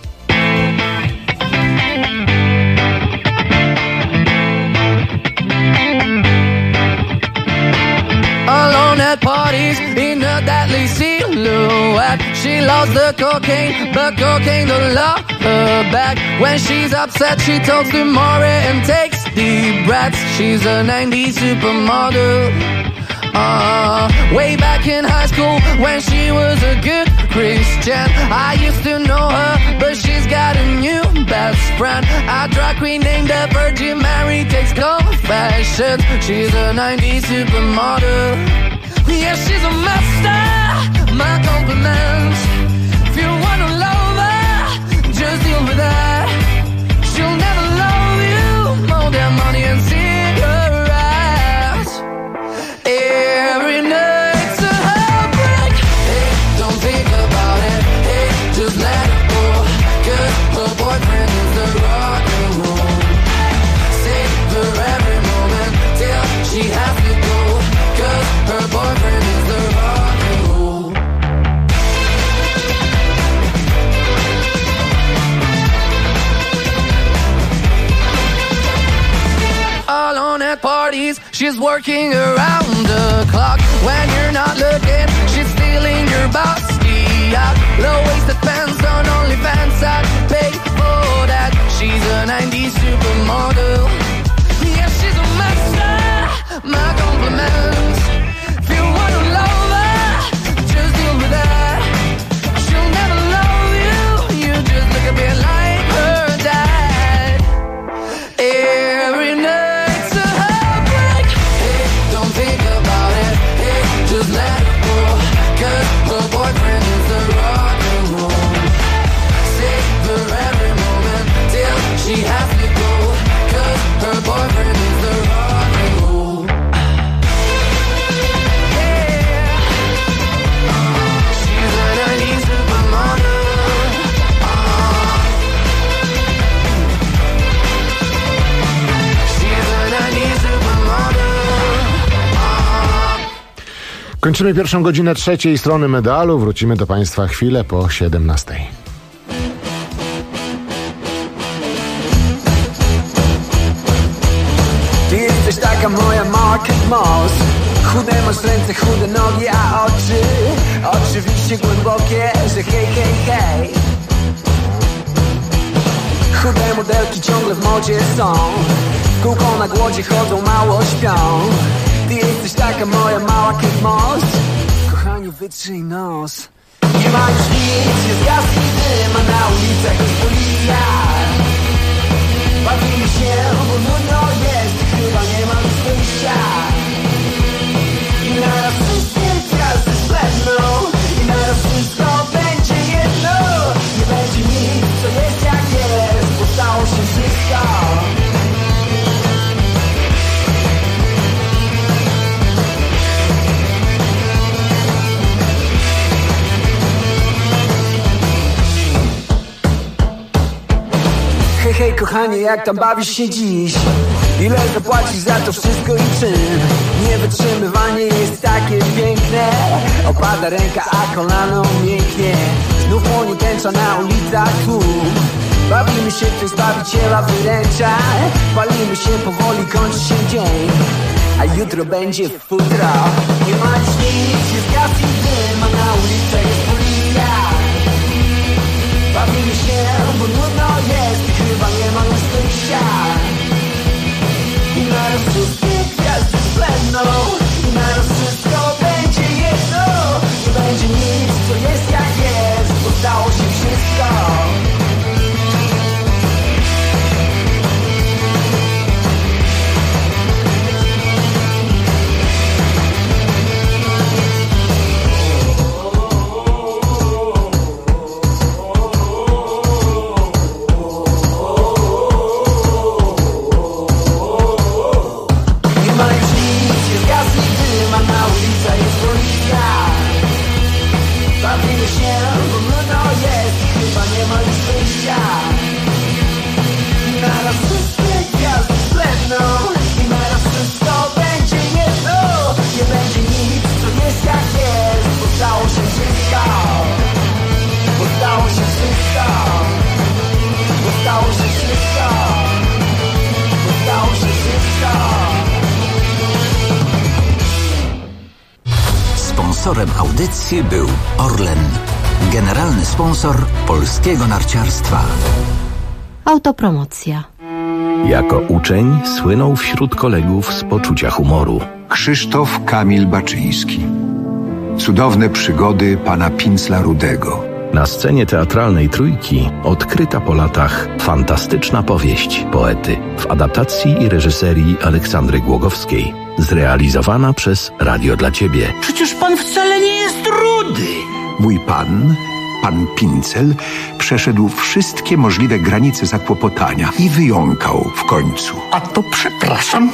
Speaker 11: Alone at parties in a deadly silhouette. She loves the cocaine, but cocaine don't love her back. When she's upset, she talks to Maury and takes deep breaths. She's a 90s supermodel. Way back in high school when she was a good Christian, I used to know her, but she's got a new best friend. A drag queen named the Virgin Mary takes confessions. She's a 90s supermodel. Yeah, she's a master, my compliments. If you wanna love her, just deal with her. She'll never love you more than money and cigarettes. Every night's a heartbreak. Hey, don't think about it. Hey, just let it go. 'Cause her boyfriend is the rock and roll. Save her every moment till she has to go. 'Cause her boyfriend is the rock and roll. She's working around the clock when you're not looking. She's stealing your bossy out. Low-waisted pants on OnlyFans. I'd pay for that. She's a 90s supermodel. Yeah, she's a master. My compliments. If you want to love her, just deal with that. She'll never love you. You just look a bit like her dad. Every night's a heartbreak. Hey, don't think about it. Hey, just let it go. 'Cause her boyfriend is the rock and roll. Savor every moment till she has to go. 'Cause her boyfriend is the rock and roll. Yeah. She's a 90s supermodel. She's a 90s supermodel.
Speaker 24: Kończymy pierwszą godzinę trzeciej strony medalu. Wrócimy do Państwa chwilę po 17.
Speaker 27: Ty jesteś taka moja mała Kate Moss. Chude masz ręce, chude nogi, a oczy oczywiście głębokie, że hej, hej, hej. Chude modelki ciągle w modzie są. Kółko na głodzie chodzą, mało śpią. Ty jesteś taka moja mała Kate Moss. Kochanie, wytrzyj nos. Nie ma już nic, jest gaz i dym, a na ulicach jest policja. Bawimy się, bo nudno jest, chyba nie ma już wyjścia. I naraz wszystkie gwiazdy spędzą. I naraz wszystko będzie jedno. Nie będzie nic, co jest jak jest, bo stało się wszystko. Hej, hej, kochanie, jak tam bawisz się dziś? Ile zapłacisz za to wszystko i czym? Niewytrzymywanie jest takie piękne. Opada ręka, a kolano mięknie. Znów płonie tęcza na ulicach tłum. Bawimy się, ktoś Zbawiciela wyręcza. Palimy się powoli, kończy się dzień, a jutro będzie futro. Nie ma już nic, jest gaz i dym, a na ulicach jest policja. Bawimy się, bo nudno jest i chyba nie ma już wyjścia. I naraz wszystkie gwiazdy zbledną. I naraz wszystko będzie jedno. Nie będzie nic, co jest jak jest, bo stało się wszystko. Bawimy się, bo nudno jest i chyba nie ma już wyjścia. I naraz wszystkie gwiazdy zbledną. I naraz wszystko będzie jedno. Nie będzie nic, co jest jak jest, bo stało się wszystko. Bo stało się wszystko. Bo stało się wszystko. Bo stało się wszystko.
Speaker 6: Sponsorem audycji był Orlen, generalny sponsor polskiego narciarstwa.
Speaker 10: Autopromocja.
Speaker 6: Jako uczeń słynął wśród kolegów z poczucia humoru.
Speaker 12: Krzysztof Kamil Baczyński. Cudowne przygody pana Pincla Rudego.
Speaker 6: Na scenie teatralnej Trójki odkryta po latach fantastyczna powieść poety w adaptacji i reżyserii Aleksandry Głogowskiej, zrealizowana przez Radio dla Ciebie.
Speaker 12: Przecież pan wcale nie jest rudy. Mój pan Pincel, przeszedł wszystkie możliwe granice zakłopotania i wyjąkał w końcu. A to przepraszam.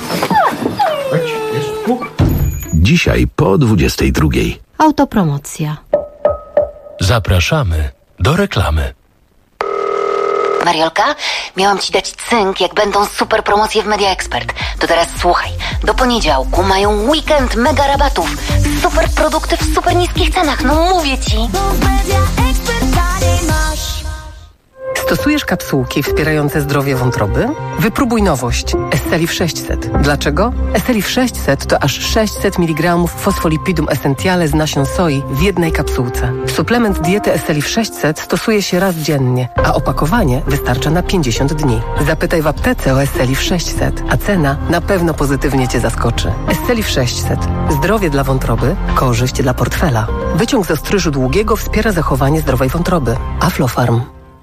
Speaker 6: Dzisiaj po 22.
Speaker 10: Autopromocja.
Speaker 6: Zapraszamy do reklamy.
Speaker 13: Mariolka, miałam ci dać cynk, jak będą super promocje w Media Expert. To teraz słuchaj. Do poniedziałku mają weekend mega rabatów. Super produkty w super niskich cenach. No mówię ci.
Speaker 1: Stosujesz kapsułki wspierające zdrowie wątroby? Wypróbuj nowość Estelif 600. Dlaczego? Estelif 600 to aż 600 mg fosfolipidum essentiale z nasion soi w jednej kapsułce. Suplement diety Estelif 600 stosuje się raz dziennie, a opakowanie wystarcza na 50 dni. Zapytaj w aptece o Estelif 600, a cena na pewno pozytywnie Cię zaskoczy. Estelif 600. Zdrowie dla wątroby, korzyść dla portfela. Wyciąg z ostryżu długiego wspiera zachowanie zdrowej wątroby. Aflofarm.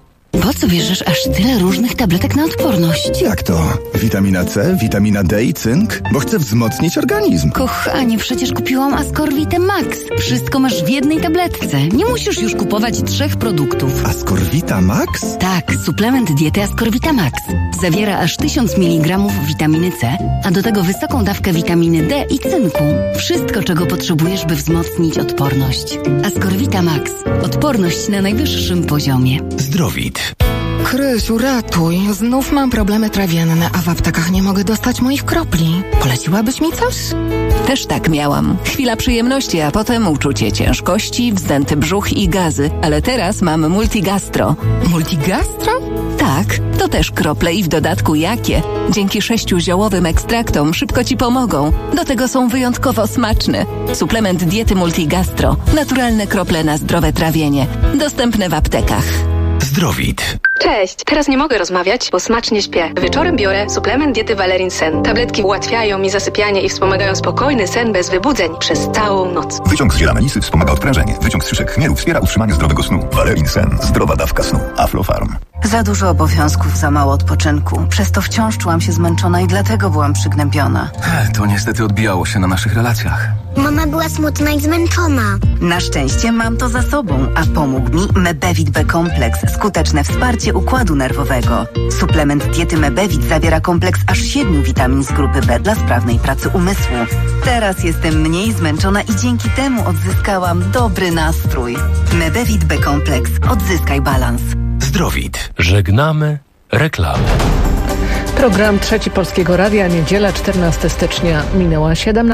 Speaker 14: Po co bierzesz aż tyle różnych tabletek na odporność?
Speaker 15: Jak to? Witamina C, witamina D i cynk? Bo chcę wzmocnić organizm.
Speaker 14: Kochanie, przecież kupiłam Ascorvite Max. Wszystko masz w jednej tabletce. Nie musisz już kupować 3 produktów.
Speaker 15: Ascorvita Max?
Speaker 14: Tak, suplement diety Ascorvita Max. Zawiera aż 1000 mg witaminy C, a do tego wysoką dawkę witaminy D i cynku. Wszystko, czego potrzebujesz, by wzmocnić odporność. Ascorvita Max. Odporność na najwyższym poziomie.
Speaker 15: Zdrowit.
Speaker 16: Krysiu, ratuj. Znów mam problemy trawienne, a w aptekach nie mogę dostać moich kropli. Poleciłabyś mi coś?
Speaker 23: Też tak miałam. Chwila przyjemności, a potem uczucie ciężkości, wzdęty brzuch i gazy. Ale teraz mam Multigastro.
Speaker 16: Multigastro?
Speaker 23: Tak, to też krople i w dodatku jakie. Dzięki 6 ziołowym ekstraktom szybko Ci pomogą. Do tego są wyjątkowo smaczne. Suplement diety Multigastro. Naturalne krople na zdrowe trawienie. Dostępne w aptekach.
Speaker 15: Zdrowit.
Speaker 25: Cześć, teraz nie mogę rozmawiać, bo smacznie śpię. Wieczorem biorę suplement diety Valerin Sen. Tabletki ułatwiają mi zasypianie i wspomagają spokojny sen bez wybudzeń przez całą noc.
Speaker 15: Wyciąg z ziela melisy wspomaga odprężenie. Wyciąg z szyszek chmielu wspiera utrzymanie zdrowego snu. Valerin Sen. Zdrowa dawka snu. Aflofarm.
Speaker 14: Za dużo obowiązków, za mało odpoczynku. Przez to wciąż czułam się zmęczona i dlatego byłam przygnębiona.
Speaker 15: To niestety odbijało się na naszych relacjach.
Speaker 14: Mama była smutna i zmęczona. Na szczęście mam to za sobą, a pomógł mi Mebevit B-kompleks. Skuteczne wsparcie układu nerwowego. Suplement diety Mebevit zawiera kompleks aż 7 witamin z grupy B dla sprawnej pracy umysłu. Teraz jestem mniej zmęczona i dzięki temu odzyskałam dobry nastrój. Mebevit B-kompleks. Odzyskaj balans.
Speaker 15: Zdrowit.
Speaker 6: Żegnamy reklamy.
Speaker 26: Program Trzeci Polskiego Radia, niedziela 14 stycznia minęła 17.